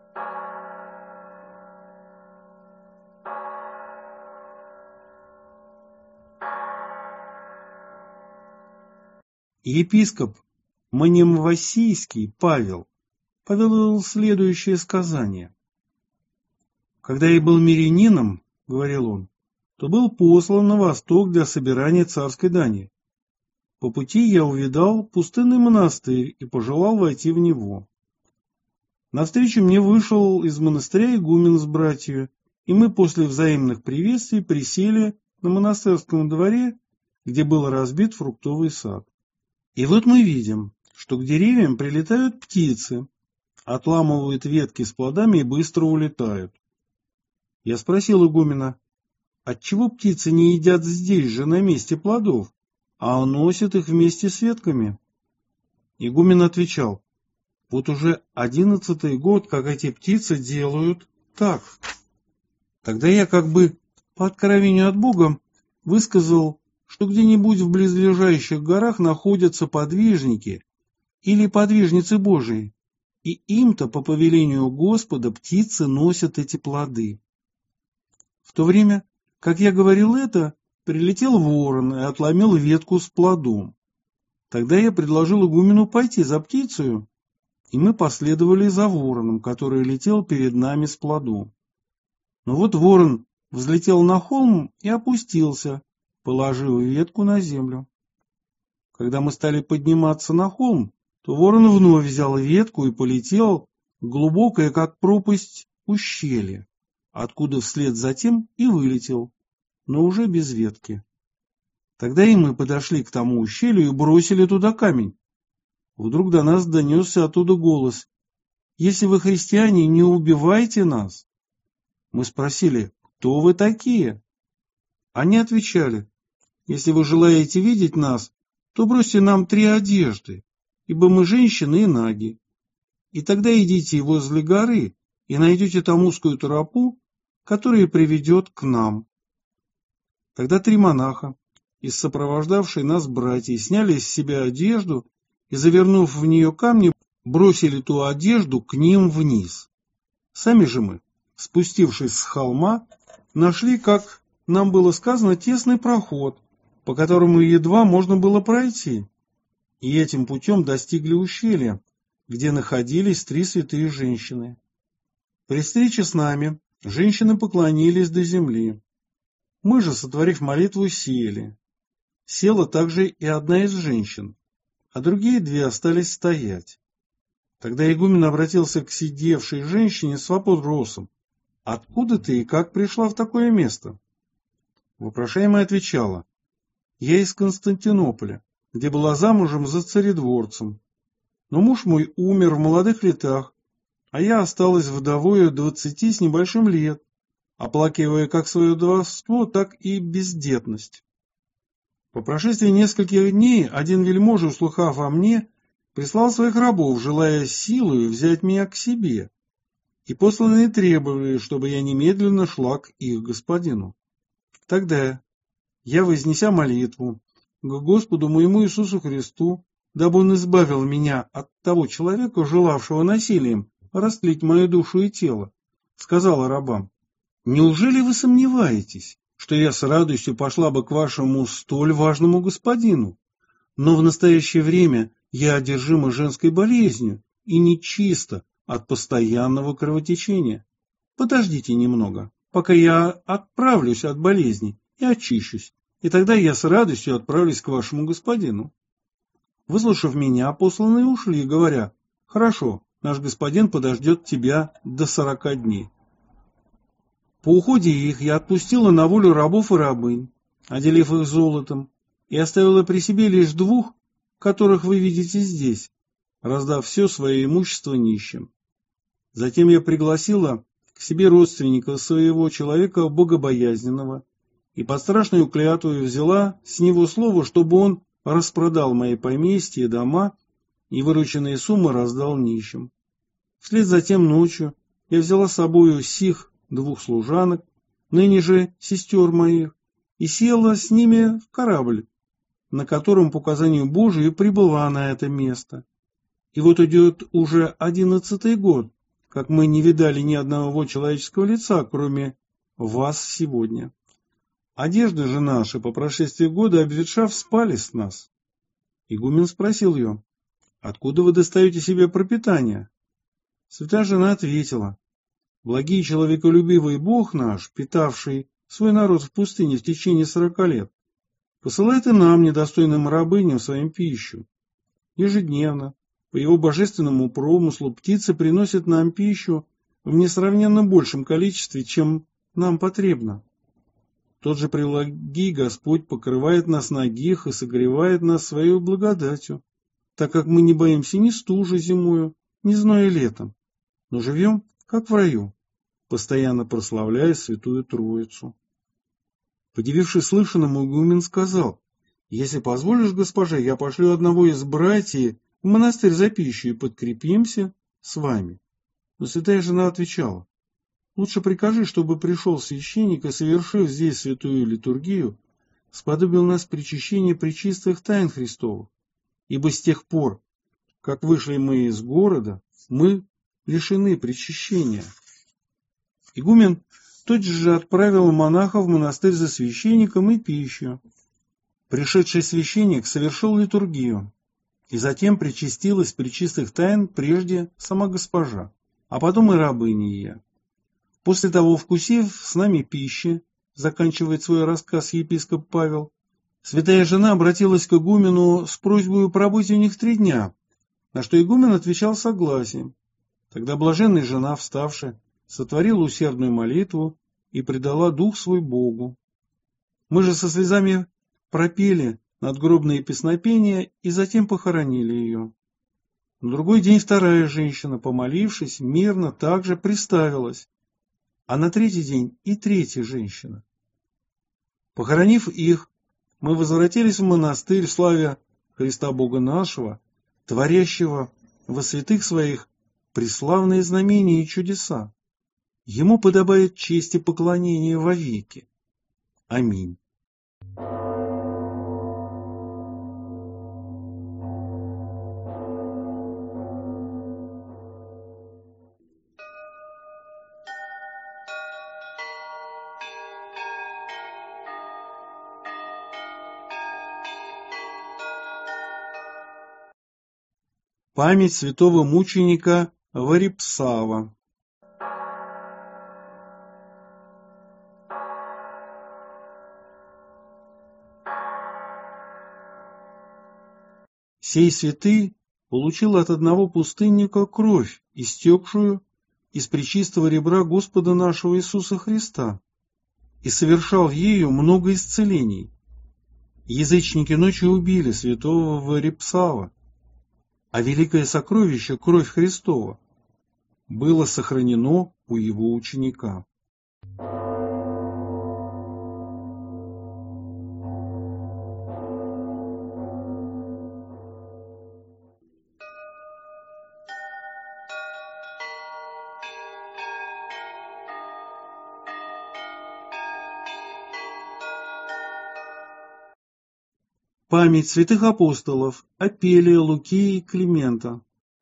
Епископ Мнемвасийский Павел поведал следующее сказание. «Когда я был мирянином, — говорил он, — то был послан на восток для собирания царской дани. По пути я увидал пустынный монастырь и пожелал войти в него. Навстречу мне вышел из монастыря игумен с братьями, и мы после взаимных приветствий присели на монастырском дворе, где был разбит фруктовый сад. И вот мы видим, что к деревьям прилетают птицы, отламывают ветки с плодами и быстро улетают. Я спросил игумена, отчего птицы не едят здесь же, на месте плодов, а уносят их вместе с ветками? Игумен отвечал, вот уже 11-й год, как эти птицы делают так. Тогда я как бы по откровению от Бога высказал, что где-нибудь в близлежащих горах находятся подвижники или подвижницы Божии, и им-то по повелению Господа птицы носят эти плоды. В то время, как я говорил это, прилетел ворон и отломил ветку с плодом. Тогда я предложил игумену пойти за птицею, и мы последовали за вороном, который летел перед нами с плодом. Но вот ворон взлетел на холм и опустился, положив ветку на землю. Когда мы стали подниматься на холм, то ворон вновь взял ветку и полетел в глубокое, как пропасть, ущелье, откуда вслед за тем и вылетел, но уже без ветки. Тогда и мы подошли к тому ущелью и бросили туда камень. Вдруг до нас донесся оттуда голос: «Если вы христиане, не убивайте нас!» Мы спросили: «Кто вы такие?» Они отвечали: «Если вы желаете видеть нас, то бросьте нам 3 одежды, ибо мы женщины и наги. И тогда идите возле горы и найдете там узкую тропу, которая приведет к нам». Тогда 3 монаха из сопровождавшей нас братьев сняли с себя одежду и, завернув в нее камни, бросили ту одежду к ним вниз. Сами же мы, спустившись с холма, нашли, как нам было сказано, тесный проход, по которому едва можно было пройти, и этим путем достигли ущелья, где находились 3 святые женщины. При встрече с нами женщины поклонились до земли. Мы же, сотворив молитву, сели. Села также и одна из женщин, а другие 2 остались стоять. Тогда игумен обратился к сидевшей женщине с вопросом: «Откуда ты и как пришла в такое место?» Вопрошаемая отвечала: «Я из Константинополя, где была замужем за царедворцем. Но муж мой умер в молодых летах, а я осталась вдовою 20 с небольшим лет, оплакивая как свое вдовство, так и бездетность. По прошествии нескольких дней один вельможа, услыхав о мне, прислал своих рабов, желая силою взять меня к себе, и посланные требовали, чтобы я немедленно шла к их господину. Тогда я, вознеся молитву к Господу моему Иисусу Христу, дабы Он избавил меня от того человека, желавшего насилием растлить мою душу и тело, сказала рабам: «Неужели вы сомневаетесь, что я с радостью пошла бы к вашему столь важному господину? Но в настоящее время я одержима женской болезнью и нечиста от постоянного кровотечения. Подождите немного, пока я отправлюсь от болезни и очищусь, и тогда я с радостью отправлюсь к вашему господину». Выслушав меня, посланные ушли, говоря: «Хорошо, наш господин подождет тебя до 40 дней». По уходе их я отпустила на волю рабов и рабынь, отделив их золотом, и оставила при себе лишь 2, которых вы видите здесь. раздав все свое имущество нищим. Затем я пригласила к себе родственника своего, человека богобоязненного, и под страшную клятву взяла с него слово, чтобы он распродал мои поместья и дома, и вырученные суммы раздал нищим. Вслед за тем ночью я взяла с собою сих 2 служанок, ныне же сестер моих, и села с ними в корабль, на котором по указанию Божию прибыла на это место. И вот идет уже 11-й год, как мы не видали ни одного человеческого лица, кроме вас сегодня. Одежды же наши по прошествии года, обветшав, спали с нас. Игумен спросил ее: откуда вы достаете себе пропитание? Святая жена ответила: благий человеколюбивый Бог наш, питавший свой народ в пустыне в течение 40 лет, посылает и нам, недостойным рабыням, своим пищу. Ежедневно, по его божественному промыслу, птицы приносят нам пищу в несравненно большем количестве, чем нам потребно. Тот же преблагий Господь покрывает нас нагих и согревает нас своей благодатью, так как мы не боимся ни стужи зимою, ни зноя летом, но живем, как в раю, постоянно прославляя Святую Троицу. Подивившись слышанному, игумен сказал: если позволишь, госпожа, я пошлю одного из братьев в монастырь за пищей и подкрепимся с вами. Но святая жена отвечала: лучше прикажи, чтобы пришел священник и, совершив здесь святую литургию, сподобил нас причащения пречистых тайн Христовых, ибо с тех пор, как вышли мы из города, мы лишены причащения. Игумен тотчас же отправил монаха в монастырь за священником и пищу. Пришедший священник совершил литургию, и затем причастилась пречистых тайн прежде сама госпожа, а потом и рабыня ее. После того, вкусив с нами пищи, заканчивает свой рассказ епископ Павел, святая жена обратилась к игумену с просьбой пробыть у них 3 дня, на что игумен отвечал согласием. Тогда блаженная жена, вставши, сотворила усердную молитву и предала дух свой Богу. Мы же со слезами пропели надгробные песнопения и затем похоронили ее. На другой день 2-я женщина, помолившись, мирно также приставилась, а на 3-й день и 3-я женщина. Похоронив их, мы возвратились в монастырь, славя Христа Бога нашего, творящего во святых своих преславные знамения и чудеса. Ему подобает честь и поклонение вовеки. Аминь. Память святого мученика Варипсава. Сей святый получил от одного пустынника кровь, истекшую из пречистого ребра Господа нашего Иисуса Христа, и совершал ею много исцелений. Язычники ночью убили святого Варипсава, а великое сокровище, кровь Христова, было сохранено у его ученика. Память святых апостолов Апелия, Луки и Климента.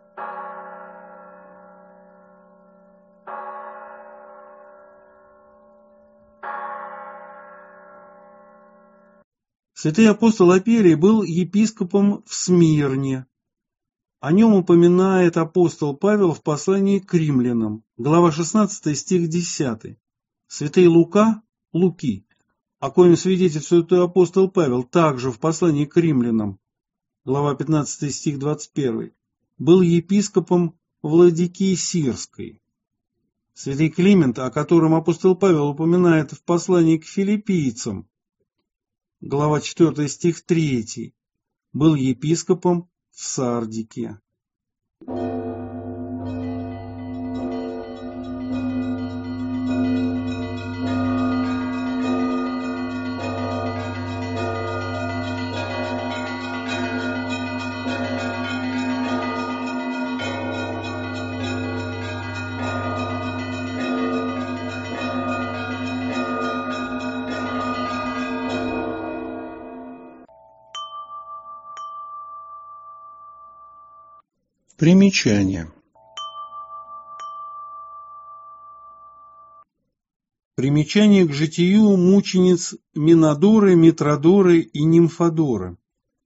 Святый апостол Апелий был епископом в Смирне. О нем упоминает апостол Павел в послании к римлянам, глава 16, стих 10. Святый Лука, Луки, о коем свидетельствует апостол Павел также в послании к римлянам, глава 15, стих 21, был епископом Владикии Сирской. Святый Климент, о котором апостол Павел упоминает в послании к филиппийцам, глава 4, стих 3, был епископом в Сардике. Примечание. Примечание к житию мучениц Минадоры, Митродоры и Нимфодоры.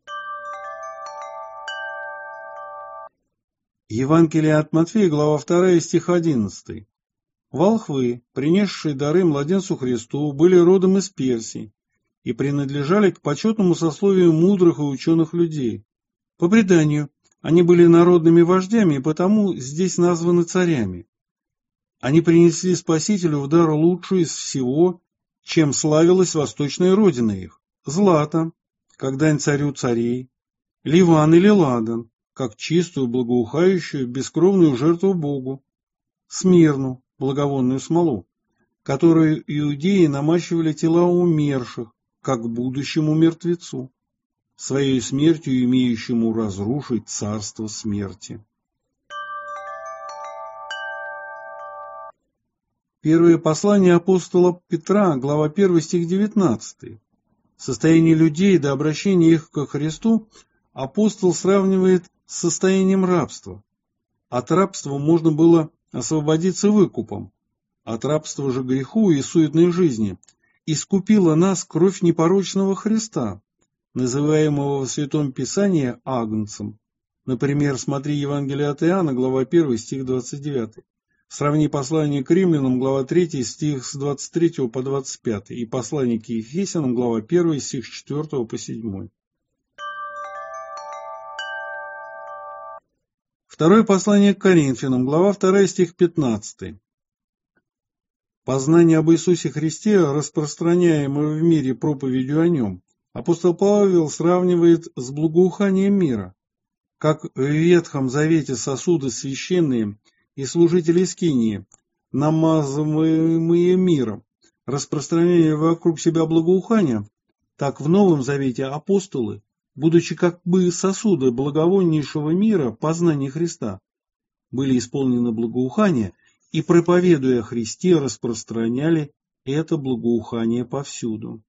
Евангелие от Матфея, глава 2, стих 11. Волхвы, принесшие дары младенцу Христу, были родом из Персии и принадлежали к почетному сословию мудрых и ученых людей. По преданию, они были народными вождями и потому здесь названы царями. Они принесли Спасителю в дар лучшую из всего, чем славилась восточная родина их: злато, как дань царю царей, ливан или ладан, как чистую, благоухающую, бескровную жертву Богу, смирну, благовонную смолу, которую иудеи намачивали тела умерших, как будущему мертвецу, своей смертью имеющему разрушить царство смерти. Первое послание апостола Петра, глава 1, стих 19. Состояние людей до обращения их ко Христу апостол сравнивает с состоянием рабства. От рабства можно было освободиться выкупом, от рабства же греху и суетной жизни искупила нас кровь непорочного Христа, называемого в Святом Писании Агнцем. Например, смотри Евангелие от Иоанна, глава 1, стих 29. Сравни послание к Римлянам, глава 3, стих с 23 по 25, и послание к Ефесянам, глава 1, стих с 4 по 7. Второе послание к Коринфянам, глава 2, стих 15. Познание об Иисусе Христе, распространяемое в мире проповедью о Нем, апостол Павел сравнивает с благоуханием мира. Как в Ветхом Завете сосуды священные и служители скинии, намазываемые миром, распространяя вокруг себя благоухание, так в Новом Завете апостолы, будучи как бы сосуды благовоннейшего мира познания Христа, были исполнены благоухания и, проповедуя о Христе, распространяли это благоухание повсюду.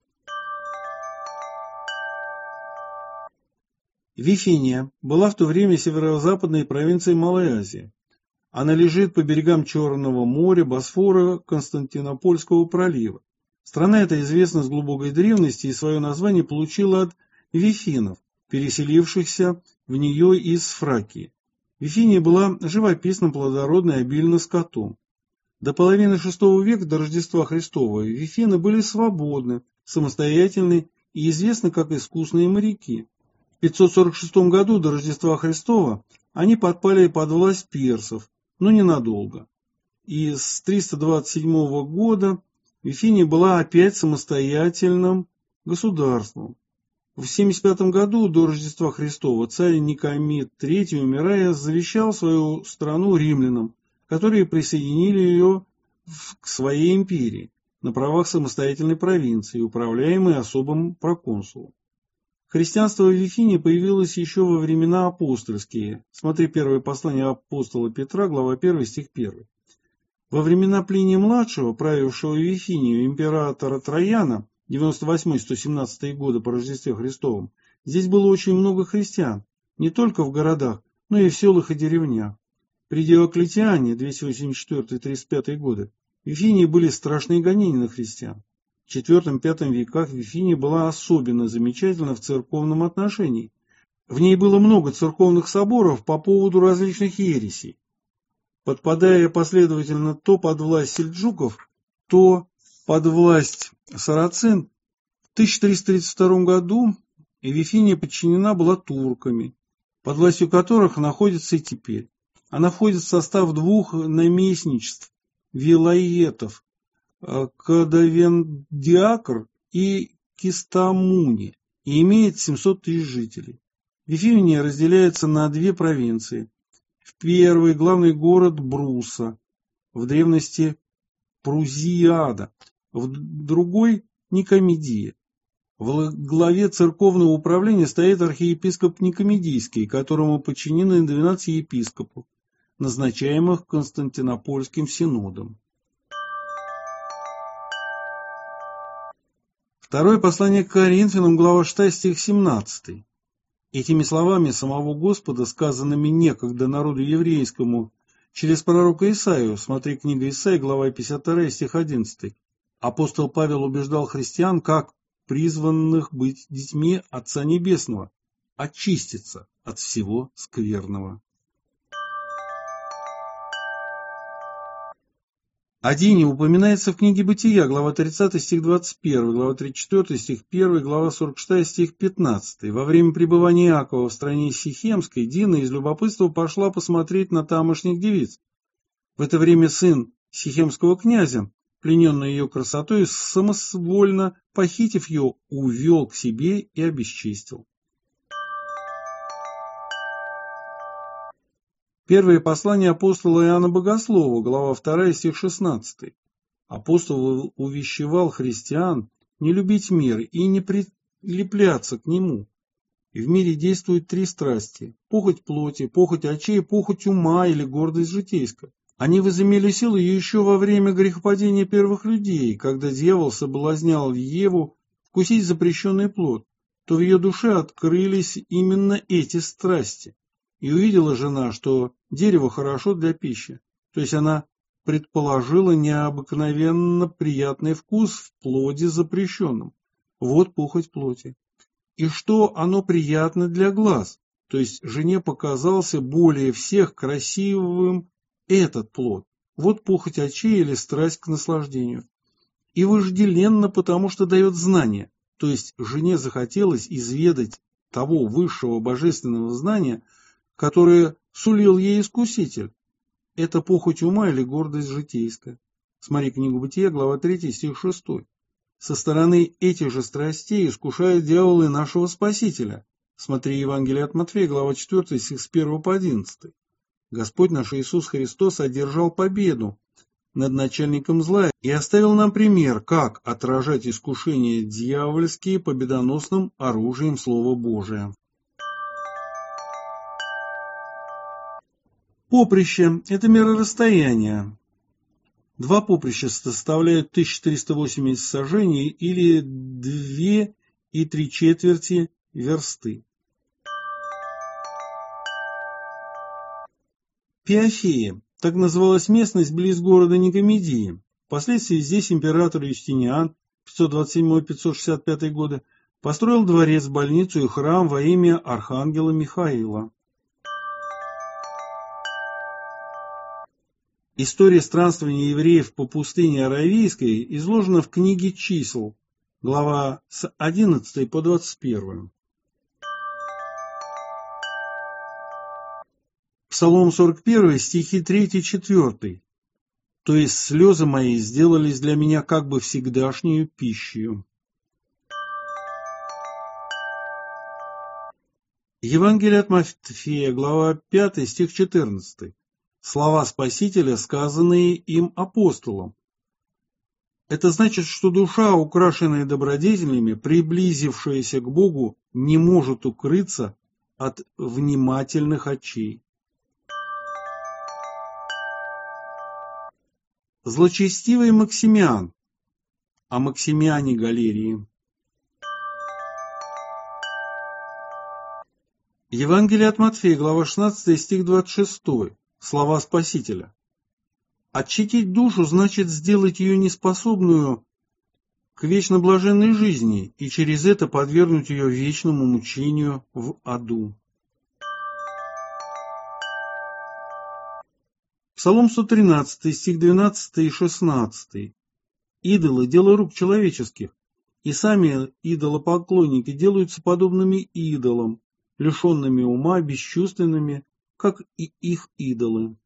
Вифиния была в то время северо-западной провинцией Малой Азии. Она лежит по берегам Черного моря, Босфора, Константинопольского пролива. Страна эта известна с глубокой древности и свое название получила от вифинов, переселившихся в нее из Фракии. Вифиния была живописна, плодородна и обильна скотом. До половины VI века, до Рождества Христова, вифины были свободны, самостоятельны и известны как искусные моряки. В 546 году до Рождества Христова они подпали под власть персов, но ненадолго. И с 327 года Вифиния была опять самостоятельным государством. В 75 году до Рождества Христова царь Никомед III, умирая, завещал свою страну римлянам, которые присоединили ее к своей империи на правах самостоятельной провинции, управляемой особым проконсулом. Христианство в Вифинии появилось еще во времена апостольские. Смотри первое послание апостола Петра, глава 1, стих 1. Во времена Плиния-младшего, правившего Вифинию, императора Трояна, 98-117 годы по Рождестве Христовом, здесь было очень много христиан, не только в городах, но и в селах и деревнях. При Диоклетиане, 284-35 годы, в Вифинии были страшные гонения на христиан. В IV-V веках Вифиния была особенно замечательна в церковном отношении. В ней было много церковных соборов по поводу различных ересей. Подпадая последовательно то под власть сельджуков, то под власть сарацин, в 1332 году Вифиния подчинена была турками, под властью которых находится и теперь. Она входит в состав двух наместничеств, вилаетов, Кадавендиакр и Кистамуни, и имеет 700 тысяч жителей. Вифиния разделяется на две провинции. В первой главный город Бруса, в древности Прузиада, в другой Никомедия. В главе церковного управления стоит архиепископ Никомедийский, которому подчинены 12 епископов, назначаемых Константинопольским синодом. Второе послание к Коринфянам, глава 6, стих 17. Этими словами самого Господа, сказанными некогда народу еврейскому через пророка Исаию, смотри книга Исаии, глава 52, стих 11, апостол Павел убеждал христиан, как призванных быть детьми Отца Небесного, очиститься от всего скверного. О Дине упоминается в книге Бытия, глава 30, стих 21, глава 34, стих 1, глава 46, стих 15. Во время пребывания Иакова в стране Сихемской Дина из любопытства пошла посмотреть на тамошних девиц. В это время сын сихемского князя, плененный ее красотой, самосвольно похитив ее, увел к себе и обесчестил. Первое послание апостола Иоанна Богослова, глава 2, стих 16. Апостол увещевал христиан не любить мир и не прилепляться к нему. И в мире действуют три страсти – похоть плоти, похоть очей, похоть ума или гордость житейская. Они возымели силу еще во время грехопадения первых людей, когда дьявол соблазнял Еву вкусить запрещенный плод, то в ее душе открылись именно эти страсти. И увидела жена, что дерево хорошо для пищи, то есть она предположила необыкновенно приятный вкус в плоде запрещенном. Вот похоть плоти. И что оно приятно для глаз, то есть жене показался более всех красивым этот плод. Вот похоть очей или страсть к наслаждению. И вожделенно, потому что дает знание, то есть жене захотелось изведать того высшего божественного знания, которое сулил ей искуситель. Это похоть ума или гордость житейская. Смотри книгу Бытия, глава 3, стих 6. Со стороны этих же страстей искушает дьявол и нашего Спасителя. Смотри Евангелие от Матфея, глава 4, стих с 1 по 11. Господь наш Иисус Христос одержал победу над начальником зла и оставил нам пример, как отражать искушения дьявольские победоносным оружием Слова Божия. Поприще – это мера расстояния. Два поприща составляют 1380 сажений или 2,3 версты. Пиафея – так называлась местность близ города Никомедии. Впоследствии здесь император Юстиниан 527-565 годы построил дворец, больницу и храм во имя архангела Михаила. История странствования евреев по пустыне Аравийской изложена в книге «Чисел», глава с 11 по 21. Псалом 41, стихи 3-4. То есть слезы мои сделались для меня как бы всегдашнею пищей. Евангелие от Матфея, глава 5, стих 14. Слова Спасителя, сказанные им апостолом. Это значит, что душа, украшенная добродетелями, приблизившаяся к Богу, не может укрыться от внимательных очей. Злочестивый Максимиан, о Максимиане Галерии. Евангелие от Матфея, глава 16, стих 26. Слова Спасителя. Очистить душу значит сделать ее неспособную к вечно блаженной жизни и через это подвергнуть ее вечному мучению в аду. Псалом 113, стих 12 и 16. Идолы – дело рук человеческих, и сами идолопоклонники делаются подобными идолам, лишенными ума, бесчувственными, как и их идолы.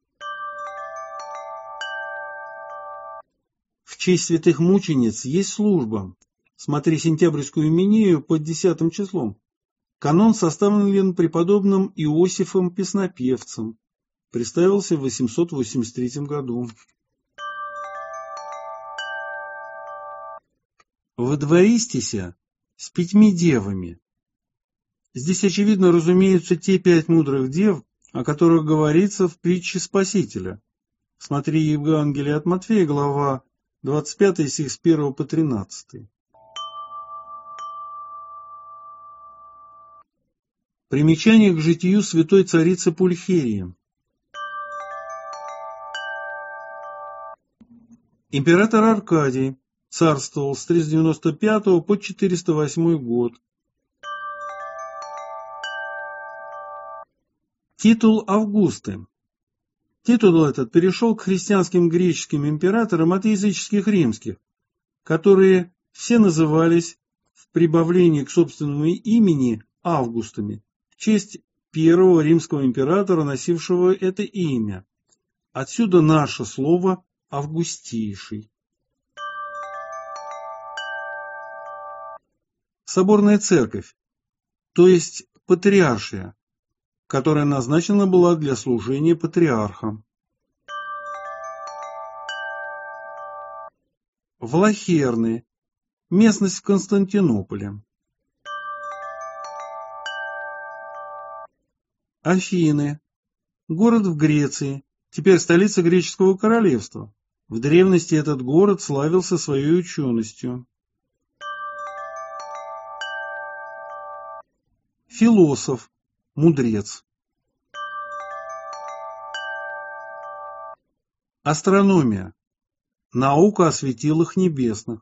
В честь святых мучениц есть служба. Смотри сентябрьскую имению под 10 числом. Канон составлен преподобным Иосифом Песнопевцем. Представился в 883 году. Водвористися с 5 девами. Здесь, очевидно, разумеются те 5 мудрых дев, о которых говорится в притче Спасителя. Смотри Евангелие от Матфея, глава 25, стих с 1 по 13. Примечание к житию святой царицы Пульхерии. Император Аркадий царствовал с 395 по 408 год. Титул Августы. Титул этот перешел к христианским греческим императорам от языческих римских, которые все назывались в прибавлении к собственному имени Августами, в честь первого римского императора, носившего это имя. Отсюда наше слово «августейший». Соборная церковь, то есть патриаршия, которая назначена была для служения патриарха. Влахерны, местность в Константинополе. Афины, город в Греции, теперь столица греческого королевства. В древности этот город славился своей ученостью. Философ, мудрец. Астрономия, наука о светилах небесных.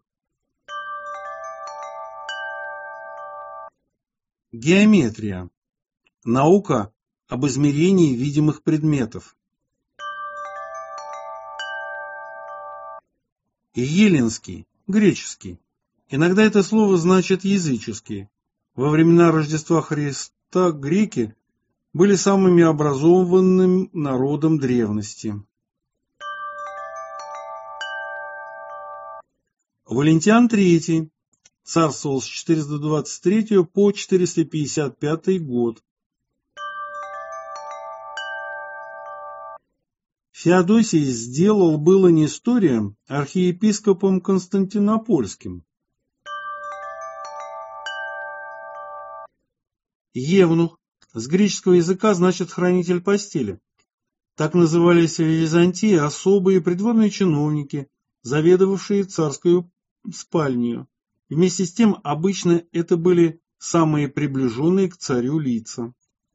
Геометрия, наука об измерении видимых предметов. Еллинский, греческий. Иногда это слово значит языческий. Во времена Рождества Христа греки были самыми образованным народом древности. Валентиан III царствовал с 423 по 455 год. Феодосий сделал было Нестория архиепископом Константинопольским. Евнух с греческого языка значит хранитель постели. Так назывались в Византии особые придворные чиновники, заведовавшие царской спальней. Вместе с тем обычно это были самые приближенные к царю лица.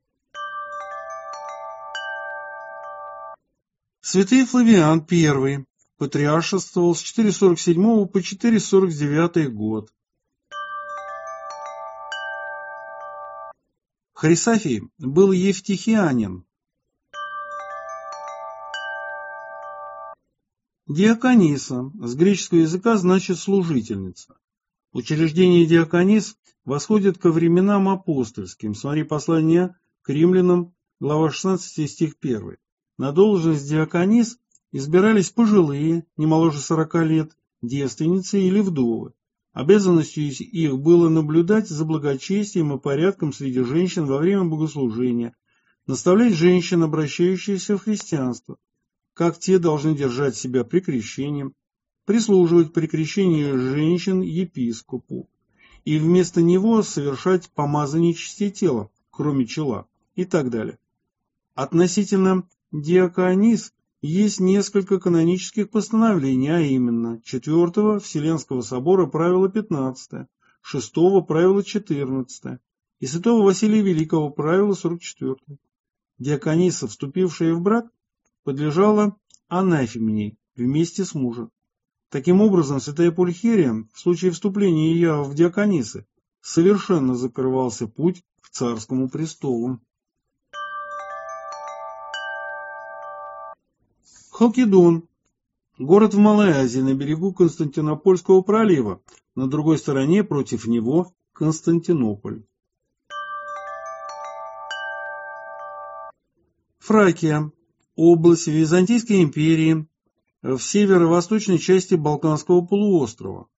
Святый Флавиан I патриаршествовал с 447 по 449 год. Хрисафий был евтихианин. Диакониса с греческого языка значит служительница. Учреждение диаконис восходит ко временам апостольским. Смотри послание к римлянам, глава 16, стих 1. На должность диаконис избирались пожилые, не моложе 40 лет, девственницы или вдовы. Обязанностью их было наблюдать за благочестием и порядком среди женщин во время богослужения, наставлять женщин, обращающихся в христианство, как те должны держать себя при крещении, прислуживать при крещении женщин епископу и вместо него совершать помазанничестве тела, кроме чела, и так далее. Относительно диаконис есть несколько канонических постановлений, а именно 4-го Вселенского собора правило 15, 6-го правило 14 и святого Василия Великого правило 44. Диакониса, вступившая в брак, подлежала анафеме вместе с мужем. Таким образом, святая Пульхерия в случае вступления ее в диаконисы совершенно закрывался путь к царскому престолу. Халкидон – город в Малой Азии на берегу Константинопольского пролива, на другой стороне против него Константинополь. Фракия – область Византийской империи в северо-восточной части Балканского полуострова.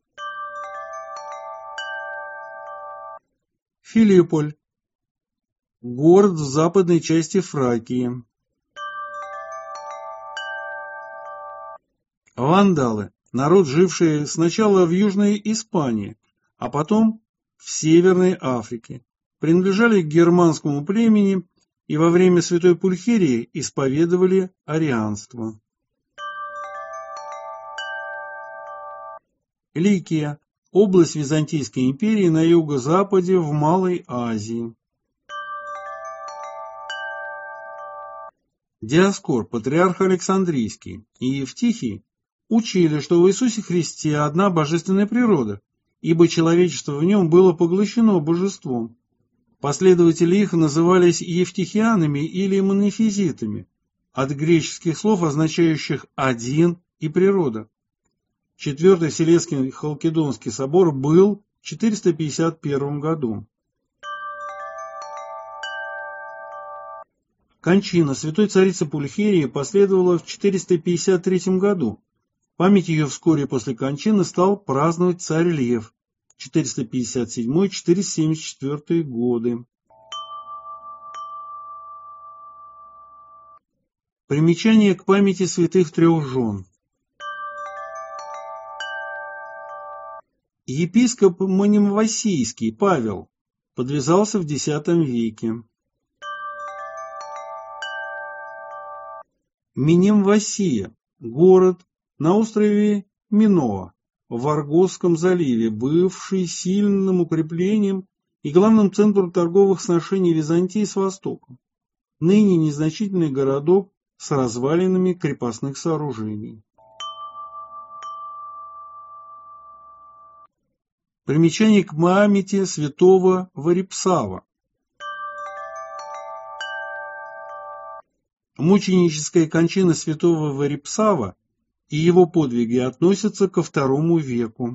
Филипполь – город в западной части Фракии. Вандалы – народ, живший сначала в Южной Испании, а потом в Северной Африке, принадлежали к германскому племени и во время Святой Пульхерии исповедовали арианство. Ликия – область Византийской империи на юго-западе в Малой Азии. Диоскор, патриарх Александрийский, и Евтихий учили, что в Иисусе Христе одна божественная природа, ибо человечество в нем было поглощено божеством. Последователи их назывались евтихианами или монофизитами, от греческих слов, означающих «один» и «природа». Четвертый Вселенский Халкидонский собор был в 451 году. Кончина святой царицы Пульхерии последовала в 453 году. Память ее вскоре после кончины стал праздновать царь Лев, 457-474 годы. Примечание к памяти святых трех жен. Епископ Монимвасийский Павел подвязался в X веке. Минимвасия – город на острове Миноа в Аргосском заливе, бывший сильным укреплением и главным центром торговых сношений Византии с Востоком. Ныне незначительный городок с развалинами крепостных сооружений. Примечание к памяти святого Варипсава. Мученическая кончина святого Варипсава и его подвиги относятся ко II веку.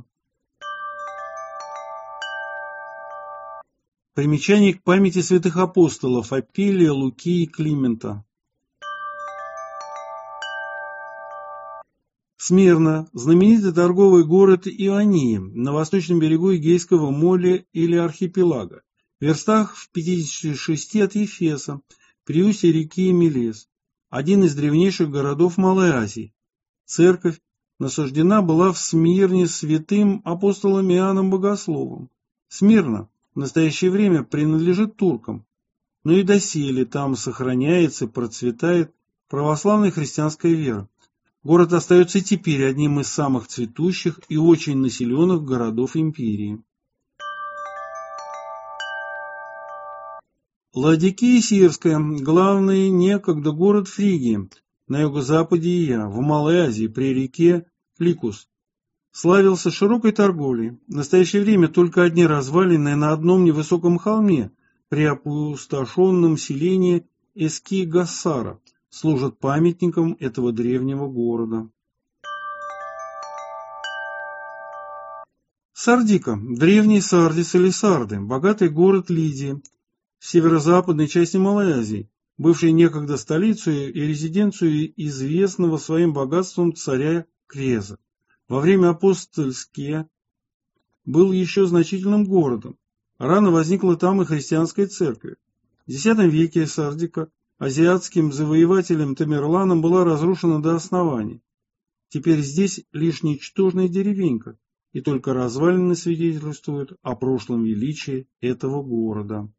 Примечание к памяти святых апостолов Апеллия, Луки и Климента. Смирна – знаменитый торговый город Ионии на восточном берегу Эгейского моря или архипелага, в верстах в 56 от Ефеса, при устье реки Мелес, один из древнейших городов Малой Азии. Церковь насаждена была в Смирне святым апостолом Иоанном Богословом. Смирна в настоящее время принадлежит туркам, но и доселе там сохраняется и процветает православная христианская вера. Город остается теперь одним из самых цветущих и очень населенных городов империи. Ладикия Сирская – главный некогда город Фригии, на юго-западе Ия, в Малой Азии, при реке Ликус. Славился широкой торговлей. В настоящее время только одни развалины на одном невысоком холме при опустошенном селении Эски-Гассара служат памятником этого древнего города. Сардика – древний Сардис или Сарды, богатый город Лидии, в северо-западной части Малой Азии, бывшей некогда столицей и резиденцией известного своим богатством царя Креза. Во время апостольские был еще значительным городом. Рано возникла там и христианская церковь. В X веке Сардика азиатским завоевателем Тамерланом была разрушена до основания. Теперь здесь лишь ничтожная деревенька, и только развалины свидетельствуют о прошлом величии этого города.